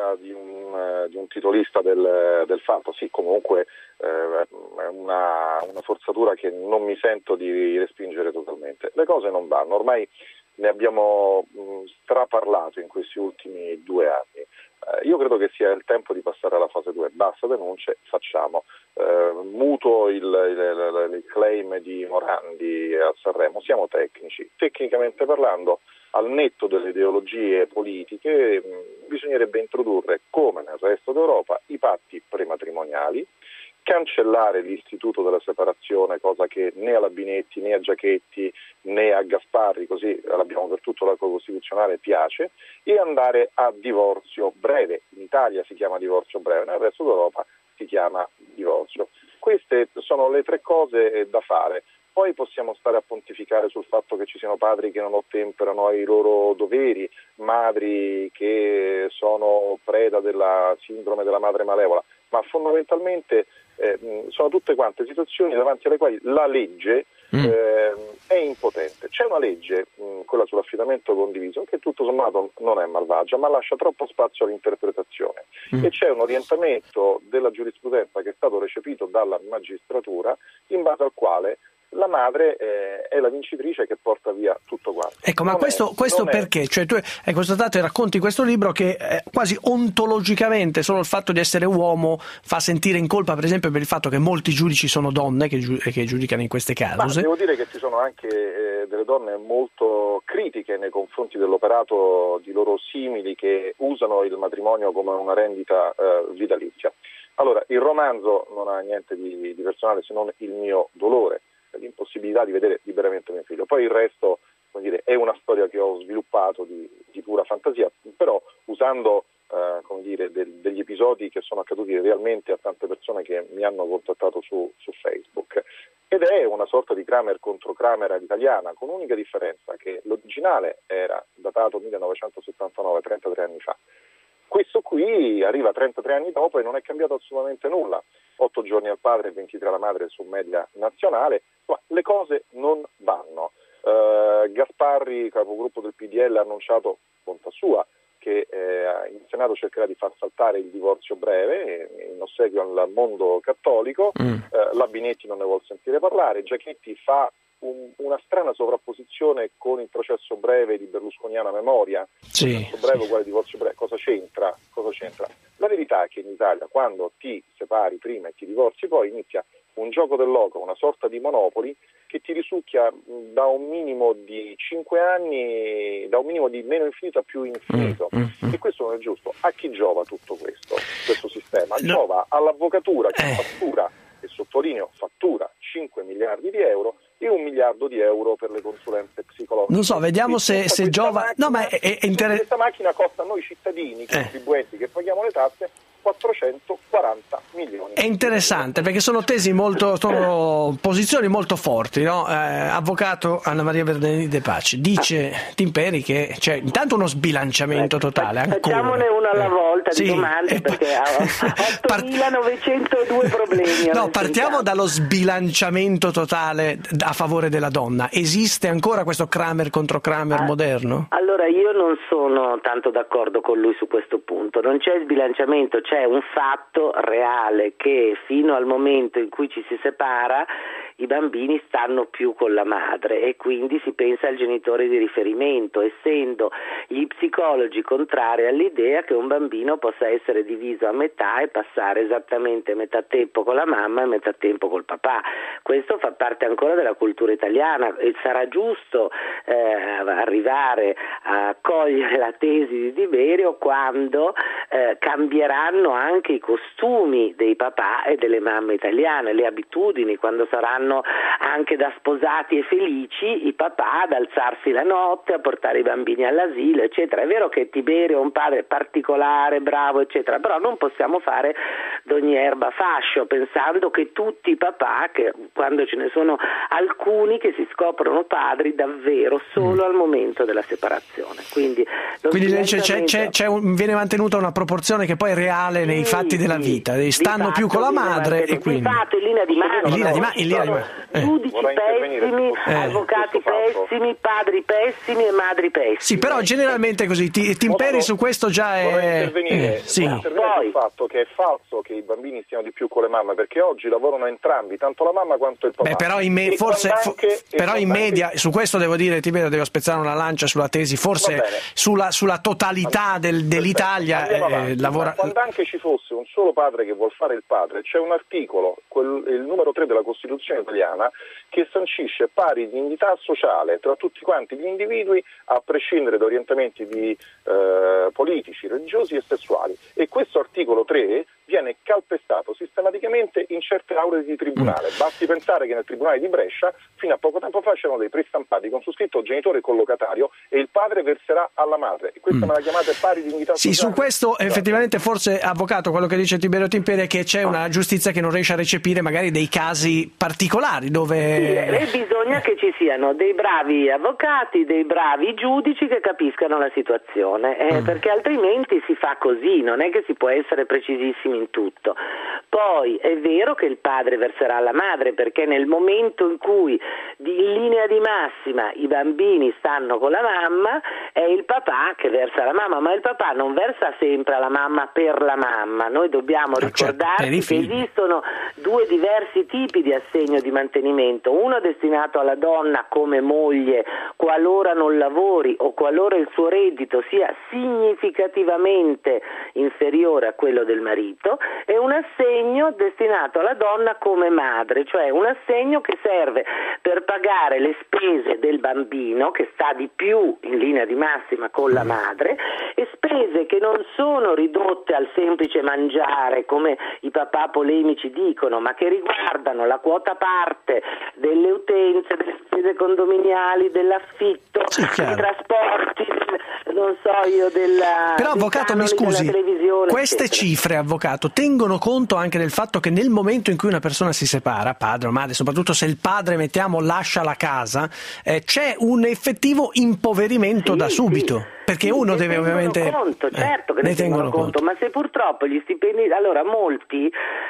Di un titolista del Fatto, sì, comunque è una forzatura che non mi sento di respingere totalmente. Le cose non vanno, ormai ne abbiamo straparlato in questi ultimi 2 anni. Io credo che sia il tempo di passare alla fase 2, basta denunce, facciamo. Mutuo il claim di Morandi a Sanremo, siamo tecnici. Tecnicamente parlando, al netto delle ideologie politiche, bisognerebbe introdurre, come nel resto d'Europa, i patti prematrimoniali, cancellare l'istituto della separazione, cosa che né a Labinetti né a Giachetti né a Gasparri, così l'abbiamo per tutto l'arco costituzionale, piace, e andare a divorzio breve. In Italia si chiama divorzio breve, nel resto d'Europa si chiama divorzio. Queste sono le 3 cose da fare. Poi possiamo stare a pontificare sul fatto che ci siano padri che non ottemperano ai loro doveri, madri che sono preda della sindrome della madre malevola, ma fondamentalmente sono tutte quante situazioni davanti alle quali la legge è impotente. C'è una legge, quella sull'affidamento condiviso, che tutto sommato non è malvagia, ma lascia troppo spazio all'interpretazione, e c'è un orientamento della giurisprudenza che è stato recepito dalla magistratura in base al quale la madre è la vincitrice che porta via tutto quanto. Ecco, ma questo perché? Cioè, tu hai constatato e racconti in questo libro che quasi ontologicamente solo il fatto di essere uomo fa sentire in colpa, per esempio, per il fatto che molti giudici sono donne che giudicano in queste cause. Ma devo dire che ci sono anche delle donne molto critiche nei confronti dell'operato di loro simili che usano il matrimonio come una rendita vitalizia. Allora, il romanzo non ha niente di personale se non il mio dolore, l'impossibilità di vedere liberamente mio figlio. Poi il resto, come dire, è una storia che ho sviluppato di di pura fantasia, però usando degli episodi che sono accaduti realmente a tante persone che mi hanno contattato su Facebook, ed è una sorta di Kramer contro Kramer all'italiana, con unica differenza che l'originale era datato 1979, 33 anni fa. Questo qui arriva 33 anni dopo e non è cambiato assolutamente nulla. 8 giorni al padre e 23 alla madre su media nazionale, ma le cose non vanno. Gasparri, capogruppo del PDL, ha annunciato, bontà sua, che in Senato cercherà di far saltare il divorzio breve in ossequio al mondo cattolico. La Binetti non ne vuol sentire parlare, Giachetti fa una strana sovrapposizione con il processo breve di berlusconiana memoria. Sì, processo breve uguale divorzio breve, cosa c'entra? La verità è che in Italia, quando ti separi prima e ti divorzi poi, inizia un gioco del loco, una sorta di monopoli che ti risucchia da un minimo di 5 anni, da un minimo di meno infinito a più infinito. E questo non è giusto. A chi giova tutto questo sistema? Giova all'avvocatura che fattura, e sottolineo fattura, 5 miliardi di euro e 1 miliardo di euro per le consulenze psicologiche. Non so, vediamo se giova. No, ma questa macchina costa a noi cittadini, contribuenti che paghiamo le tasse, 440 milioni. È interessante perché sono posizioni molto forti, no? Avvocato Anna Maria Verdini De Paci dice Timperi che c'è intanto uno sbilanciamento totale. Facciamone uno alla volta di domande perché ha 8.902 problemi. No, partiamo dallo sbilanciamento totale a favore della donna. Esiste ancora questo Kramer contro Kramer moderno? Allora io non sono tanto d'accordo con lui su questo punto. Non c'è sbilanciamento, c'è un fatto reale che fino al momento in cui ci si separa i bambini stanno più con la madre e quindi si pensa al genitore di riferimento, essendo gli psicologi contrari all'idea che un bambino possa essere diviso a metà e passare esattamente metà tempo con la mamma e metà tempo col papà. Questo fa parte ancora della cultura italiana e sarà giusto arrivare a cogliere la tesi di Tiberio quando cambieranno anche i costumi dei papà e delle mamme italiane, le abitudini, quando saranno anche da sposati e felici i papà ad alzarsi la notte, a portare i bambini all'asilo, eccetera. È vero che Tiberio è un padre particolare, bravo, eccetera, però non possiamo fare d'ogni erba fascio pensando che tutti i papà, che quando ce ne sono alcuni che si scoprono padri davvero solo al momento della separazione. Quindi viene mantenuta una proporzione che poi è reale nei fatti della vita, stanno più con la madre e quindi in linea di massima giudici pessimi, avvocati pessimi, padri pessimi e madri pessime. Sì, però generalmente così Timperi su questo già è intervenire sul fatto che è falso che i bambini stiano di più con le mamme, perché oggi lavorano entrambi, tanto la mamma quanto il papà. Però in media su questo devo dire, Tiberio, devo spezzare una lancia sulla tesi, forse sulla totalità dell'Italia lavora. Quando anche ci fosse un solo padre che vuol fare il padre, c'è un articolo, il numero 3 della Costituzione italiana, che sancisce pari dignità sociale tra tutti quanti gli individui a prescindere da orientamenti politici, religiosi e sessuali, e questo articolo 3 viene calpestato sistematicamente in certe aule di tribunale. Basti pensare che nel tribunale di Brescia fino a poco tempo fa c'erano dei prestampati con su scritto genitore collocatario e il padre verserà alla madre, e questa me la chiamate pari dignità sociale? Sì, su questo effettivamente forse, avvocato, quello che dice Tiberio Timperi è che c'è una giustizia che non riesce a recepire magari dei casi particolari dove bisogna che ci siano dei bravi avvocati, dei bravi giudici che capiscano la situazione, perché altrimenti si fa così, non è che si può essere precisissimi in tutto. Poi è vero che il padre verserà alla madre, perché nel momento in cui in linea di massima i bambini stanno con la mamma è il papà che versa alla mamma, ma il papà non versa sempre alla mamma per la mamma. Noi dobbiamo ricordarci che esistono due diversi tipi di assegno di mantenimento, uno destinato alla donna come moglie qualora non lavori o qualora il suo reddito sia significativamente inferiore a quello del marito, e un assegno destinato alla donna come madre, cioè un assegno che serve per pagare le spese del bambino che sta di più in linea di massima con la madre, e spese che non sono ridotte al semplice mangiare come i papà polemici dicono, ma che riguardano la quota parte delle utenze, delle spese condominiali, dell'affitto, sì, dei trasporti, non so io, Però avvocato, mi scusi, queste eccetera. cifre, avvocato, tengono conto anche del fatto che nel momento in cui una persona si separa, padre o madre, soprattutto se il padre, mettiamo, lascia la casa, c'è un effettivo impoverimento da subito, perché uno deve ovviamente... Conto, certo che ne tengono conto, ma se purtroppo gli stipendi... Allora, molti,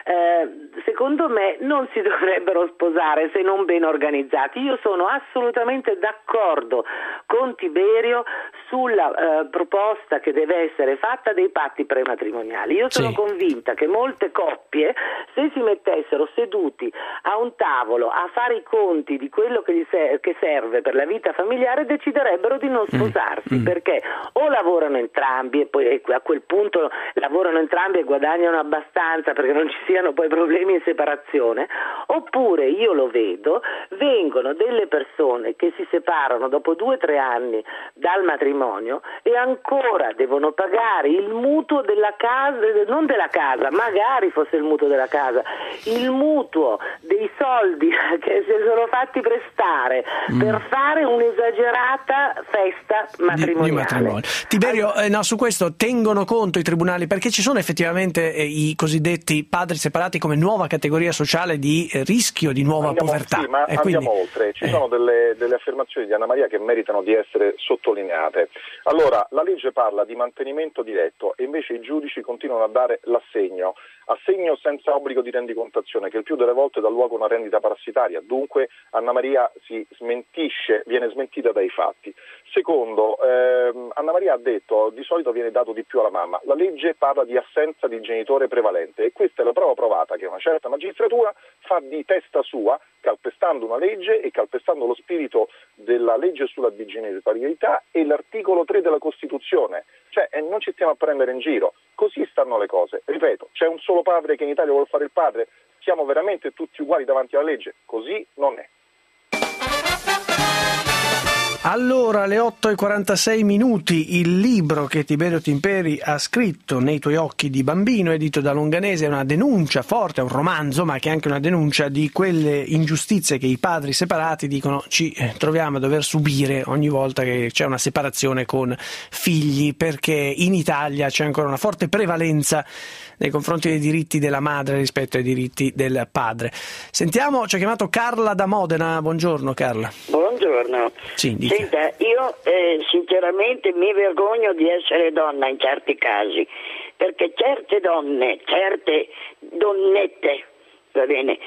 secondo me, non si dovrebbero sposare se non ben organizzati. Io sono assolutamente d'accordo con Tiberio sulla proposta che deve essere fatta dei patti prematrimoniali. Io sono convinta che molte coppie, se si mettessero seduti a un tavolo a fare i conti di quello che serve per la vita familiare, deciderebbero di non sposarsi, perché o lavorano entrambi e poi a quel punto lavorano entrambi e guadagnano abbastanza perché non ci siano poi problemi in separazione, oppure, io lo vedo, vengono delle persone che si separano dopo 2 o 3 anni dal matrimonio e ancora devono pagare il mutuo della casa, non della casa, magari fosse il mutuo della casa, il mutuo dei soldi che si sono fatti prestare per fare un'esagerata festa matrimoniale. Di matrimonio. Tiberio, no, su questo tengono conto i tribunali, perché ci sono effettivamente i cosiddetti padri separati come nuova categoria sociale di rischio di nuova povertà. Sì, ma andiamo oltre. Ci sono delle affermazioni di Anna Maria che meritano di essere sottolineate. Allora, la legge parla di mantenimento diretto e invece i giudici continuano a dare l'assegno senza obbligo di rendicontazione, che il più delle volte dà luogo a una rendita parassitaria. Dunque Anna Maria viene smentita dai fatti. Secondo, Anna Maria ha detto di solito viene dato di più alla mamma. La legge parla di assenza di genitore prevalente e questa è la prova provata che una certa magistratura fa di testa sua, calpestando una legge e calpestando lo spirito della legge sulla bigenitorialità e l'articolo 3 della Costituzione. Cioè, non ci stiamo a prendere in giro. Così stanno le cose. Ripeto, c'è un solo padre che in Italia vuole fare il padre? Siamo veramente tutti uguali davanti alla legge? Così non è. Allora, alle 8:46, il libro che Tiberio Timperi ha scritto, Nei tuoi occhi di bambino, edito da Longanese, è una denuncia forte, è un romanzo, ma che è anche una denuncia di quelle ingiustizie che i padri separati dicono ci troviamo a dover subire ogni volta che c'è una separazione con figli, perché in Italia c'è ancora una forte prevalenza nei confronti dei diritti della madre rispetto ai diritti del padre. Sentiamo, ci ha chiamato Carla da Modena. Buongiorno Carla. Buongiorno. Sì, senta, io sinceramente mi vergogno di essere donna in certi casi, perché certe donne, certe donnette, va bene,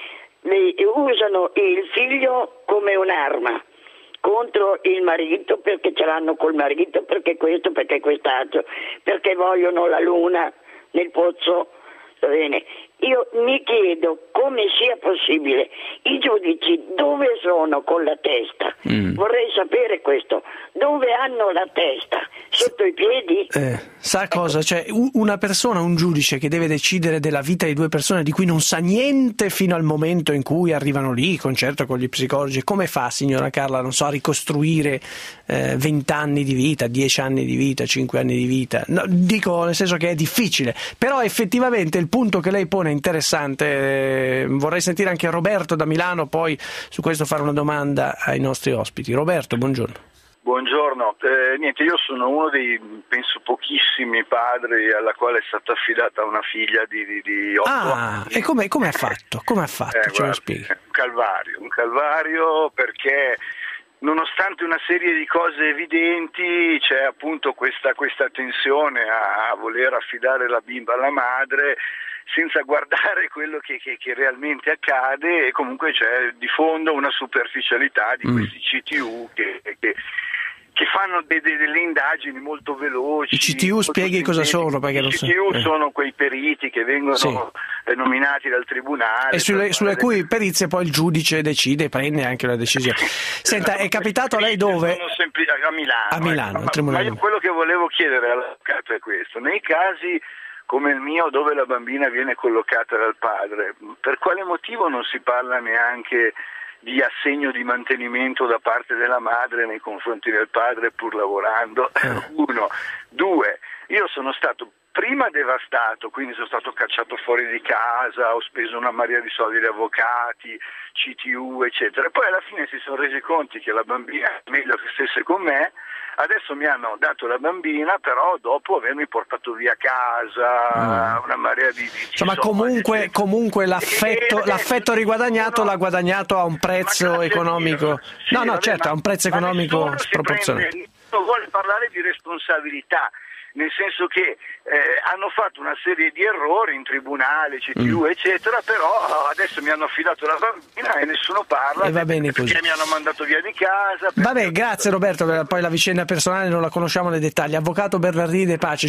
usano il figlio come un'arma contro il marito, perché ce l'hanno col marito, perché questo, perché quest'altro, perché vogliono la luna nel pozzo, va bene. Io mi chiedo come sia possibile, i giudici dove sono con la testa? Vorrei sapere questo, dove hanno la testa? Sotto i piedi? Sa cosa? Cioè, una persona, un giudice che deve decidere della vita di 2 persone di cui non sa niente fino al momento in cui arrivano lì, concerto con gli psicologi, come fa, signora Carla, non so, a ricostruire 20 anni di vita, 10 anni di vita, 5 anni di vita? No, dico nel senso che è difficile, però effettivamente il punto che lei pone è interessante. Vorrei sentire anche Roberto da Milano, poi su questo fare una domanda ai nostri ospiti. Roberto, buongiorno. Buongiorno, niente, io sono uno dei, penso, pochissimi padri alla quale è stata affidata una figlia di 8 anni. E come ha fatto? Come ha fatto? Ce lo spieghi. Un calvario perché nonostante una serie di cose evidenti c'è appunto questa tensione a voler affidare la bimba alla madre senza guardare quello che realmente accade, e comunque c'è di fondo una superficialità di questi CTU che fanno delle indagini molto veloci. I CTU spieghi cosa sono? Perché I CTU sono quei periti che vengono nominati dal tribunale. E sulle cui perizie poi il giudice decide, prende anche la decisione. Senta, è capitato a lei dove? A Milano. A Milano, al tribunale. Ma quello che volevo chiedere all'avvocato è questo. Nei casi come il mio, dove la bambina viene collocata dal padre, per quale motivo non si parla neanche di assegno di mantenimento da parte della madre nei confronti del padre pur lavorando? 1. 2. Io sono stato prima devastato, quindi sono stato cacciato fuori di casa, ho speso una marea di soldi di avvocati, CTU eccetera, poi alla fine si sono resi conto che la bambina è meglio che stesse con me. Adesso mi hanno dato la bambina, però dopo avermi portato via casa, una marea di insomma, comunque l'affetto riguadagnato l'ha guadagnato a un prezzo economico. Sì, certo, a un prezzo economico sproporzionato. Non vuole parlare di responsabilità, nel senso che hanno fatto una serie di errori in tribunale, CTU eccetera, però adesso mi hanno affidato la bambina e nessuno parla, e va bene perché così. mi hanno mandato via di casa. Vabbè, grazie Roberto, poi la vicenda personale non la conosciamo nei dettagli. Avvocato Bernardini De Pace,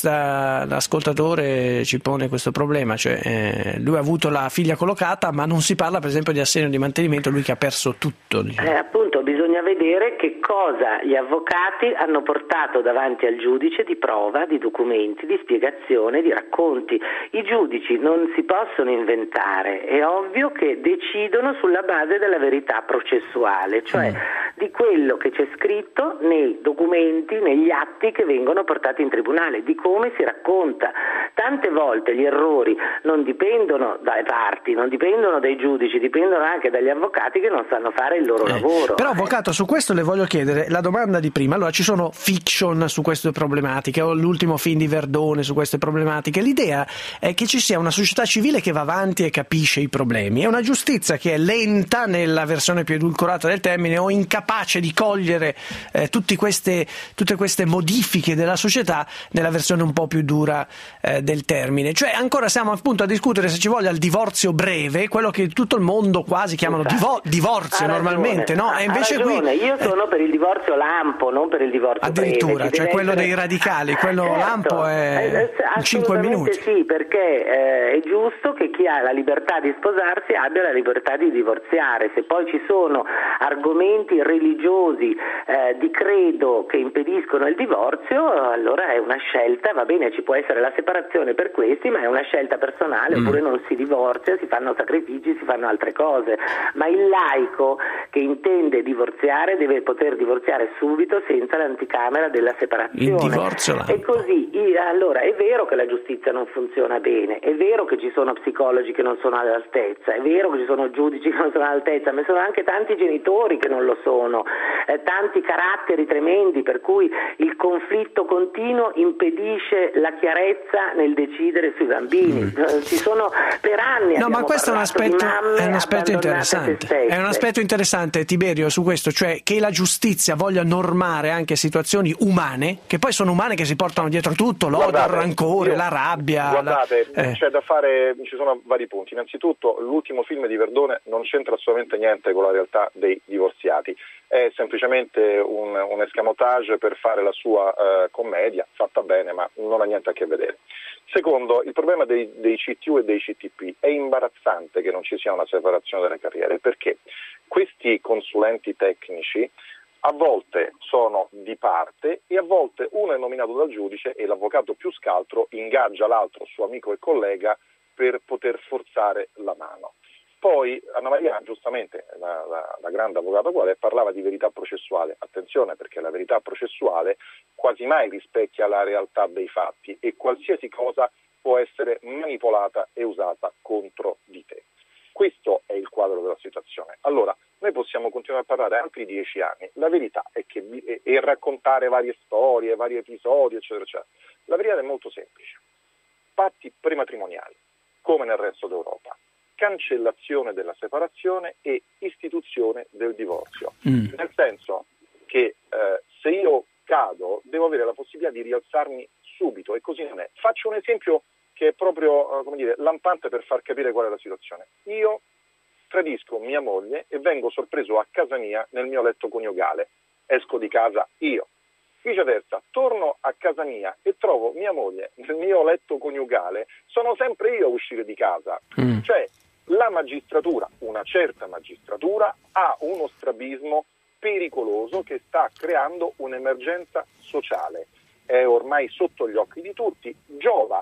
l'ascoltatore ci pone questo problema, cioè lui ha avuto la figlia collocata ma non si parla per esempio di assegno di mantenimento, lui che ha perso tutto. Appunto, bisogna vedere che cosa gli avvocati hanno portato davanti al giudice di prova, di documenti, di spiegazione, di racconti. I giudici non si possono inventare, è ovvio che decidono sulla base della verità processuale, cioè di quello che c'è scritto nei documenti, negli atti che vengono portati in tribunale, di come si racconta. Tante volte gli errori non dipendono dalle parti, non dipendono dai giudici, dipendono anche dagli avvocati che non sanno fare il loro lavoro. Però avvocato, su questo le voglio chiedere la domanda di prima. Allora, ci sono fiction su queste problematiche, o l'ultimo film di Verdone su queste problematiche. L'idea è che ci sia una società civile che va avanti e capisce i problemi, e una giustizia che è lenta nella versione più edulcorata del termine, o incapace di cogliere tutte queste modifiche della società nella versione un po' più dura del termine. Cioè ancora siamo appunto a discutere, se ci voglia, il divorzio breve, quello che tutto il mondo quasi chiamano divorzio normalmente, no? E invece qui io sono per il divorzio lampo, non per il divorzio addirittura breve. Cioè quello dei radicali, quello lampo è 5 minuti. Sì, perché è giusto che chi ha la libertà di sposarsi abbia la libertà di divorziare. Se poi ci sono argomenti religiosi di credo che impediscono il divorzio, allora è una scelta, va bene, ci può essere la separazione per questi, ma è una scelta personale, oppure non si divorzia, si fanno sacrifici, si fanno altre cose. Ma il laico che intende divorziare deve poter divorziare subito senza l'anticamera della separazione. Il divorzio lampo. E così, allora è vero che la giustizia non funziona bene, è vero che ci sono psicologi che non sono all'altezza, è vero che ci sono giudici che non sono all'altezza, ma sono anche tanti genitori che non lo sono, tanti caratteri tremendi, per cui il conflitto continuo impedisce la chiarezza nel decidere sui bambini. Ci sono per anni. No, ma questo è un aspetto interessante. È un aspetto interessante, Tiberio, su questo, cioè che la giustizia voglia normare anche situazioni umane, che poi sono umane, che si portano dietro tutto, l'odio, il rancore, la rabbia. Guardate, c'è da fare, ci sono vari punti. Innanzitutto, l'ultimo film di Verdone non c'entra assolutamente niente con la realtà dei divorziati, è semplicemente un escamotage per fare la sua commedia, fatta bene, ma non ha niente a che vedere. Secondo, il problema dei CTU e dei CTP è imbarazzante che non ci sia una separazione delle carriere, perché questi consulenti tecnici a volte sono di parte e a volte uno è nominato dal giudice e l'avvocato più scaltro ingaggia l'altro suo amico e collega per poter forzare la mano. Poi Anna Maria, giustamente, la grande avvocato quale, parlava di verità processuale. Attenzione, perché la verità processuale quasi mai rispecchia la realtà dei fatti e qualsiasi cosa può essere manipolata e usata contro di te. Questo è il quadro della situazione. Allora, noi possiamo continuare a parlare altri 10 anni. La verità è che e raccontare varie storie, vari episodi, eccetera, eccetera. La verità è molto semplice. Patti prematrimoniali, come nel resto d'Europa. Cancellazione della separazione e istituzione del divorzio. Nel senso che se io cado devo avere la possibilità di rialzarmi subito, e così non è. Faccio un esempio che è proprio lampante per far capire qual è la situazione. Io tradisco mia moglie e vengo sorpreso a casa mia nel mio letto coniugale. Esco di casa io. Viceversa, torno a casa mia e trovo mia moglie nel mio letto coniugale, sono sempre io a uscire di casa. Cioè, la magistratura, una certa magistratura, ha uno strabismo pericoloso che sta creando un'emergenza sociale. È ormai sotto gli occhi di tutti, giova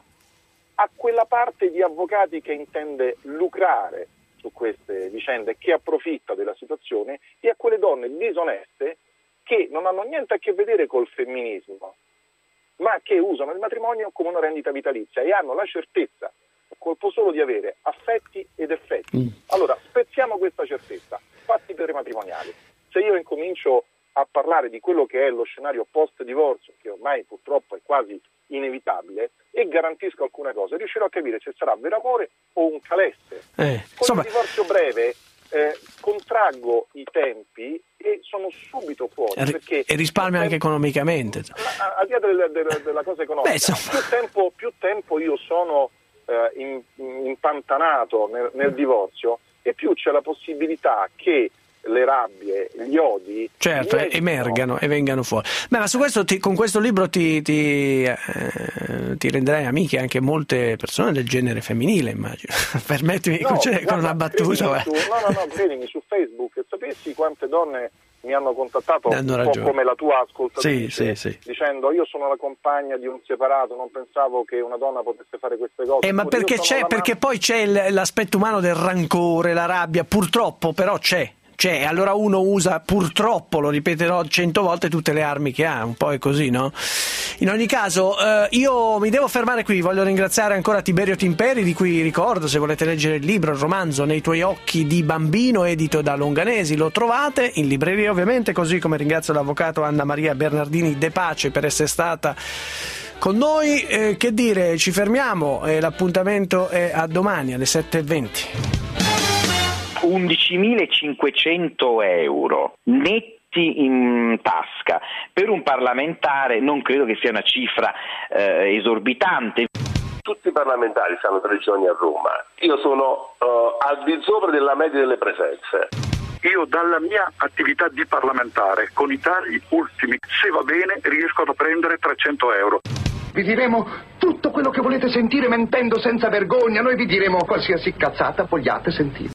a quella parte di avvocati che intende lucrare su queste vicende, che approfitta della situazione, e a quelle donne disoneste che non hanno niente a che vedere col femminismo, ma che usano il matrimonio come una rendita vitalizia e hanno la certezza, colpo solo, di avere affetti ed effetti. Allora, spezziamo questa certezza, fatti prematrimoniali. Se io incomincio a parlare di quello che è lo scenario post-divorzio, che ormai purtroppo è quasi inevitabile, e garantisco alcune cose, riuscirò a capire se sarà vero amore o un calesse. Con il divorzio breve contraggo i tempi e sono subito fuori. E risparmio anche economicamente. Al di là della cosa economica, più tempo io sono impantanato nel divorzio, e più c'è la possibilità che le rabbie, gli odi emergano e vengano fuori. Ma su questo con questo libro ti renderai amiche anche molte persone del genere femminile, immagino. Permettimi con una battuta. No, credimi, su Facebook sapessi quante donne mi hanno contattato, un po' come la tua ascoltatrice, sì. Dicendo: io sono la compagna di un separato, non pensavo che una donna potesse fare queste cose. Ma perché poi c'è l'aspetto umano del rancore, la rabbia, purtroppo, però c'è. Allora uno usa, purtroppo, lo ripeterò 100 volte, tutte le armi che ha, un po' è così, no? In ogni caso, io mi devo fermare qui. Voglio ringraziare ancora Tiberio Timperi, di cui ricordo, se volete leggere il libro, il romanzo Nei tuoi occhi di bambino, edito da Longanesi, lo trovate in libreria ovviamente, così come ringrazio l'avvocato Anna Maria Bernardini De Pace per essere stata con noi. Che dire, ci fermiamo e l'appuntamento è a domani alle 7:20. 11.500 euro netti in tasca per un parlamentare non credo che sia una cifra esorbitante. Tutti i parlamentari stanno 3 giorni a Roma. Io sono al di sopra della media delle presenze. Io dalla mia attività di parlamentare, con i tagli ultimi, se va bene, riesco a prendere 300 euro. Vi diremo tutto quello che volete sentire mentendo senza vergogna. Noi vi diremo qualsiasi cazzata vogliate sentire.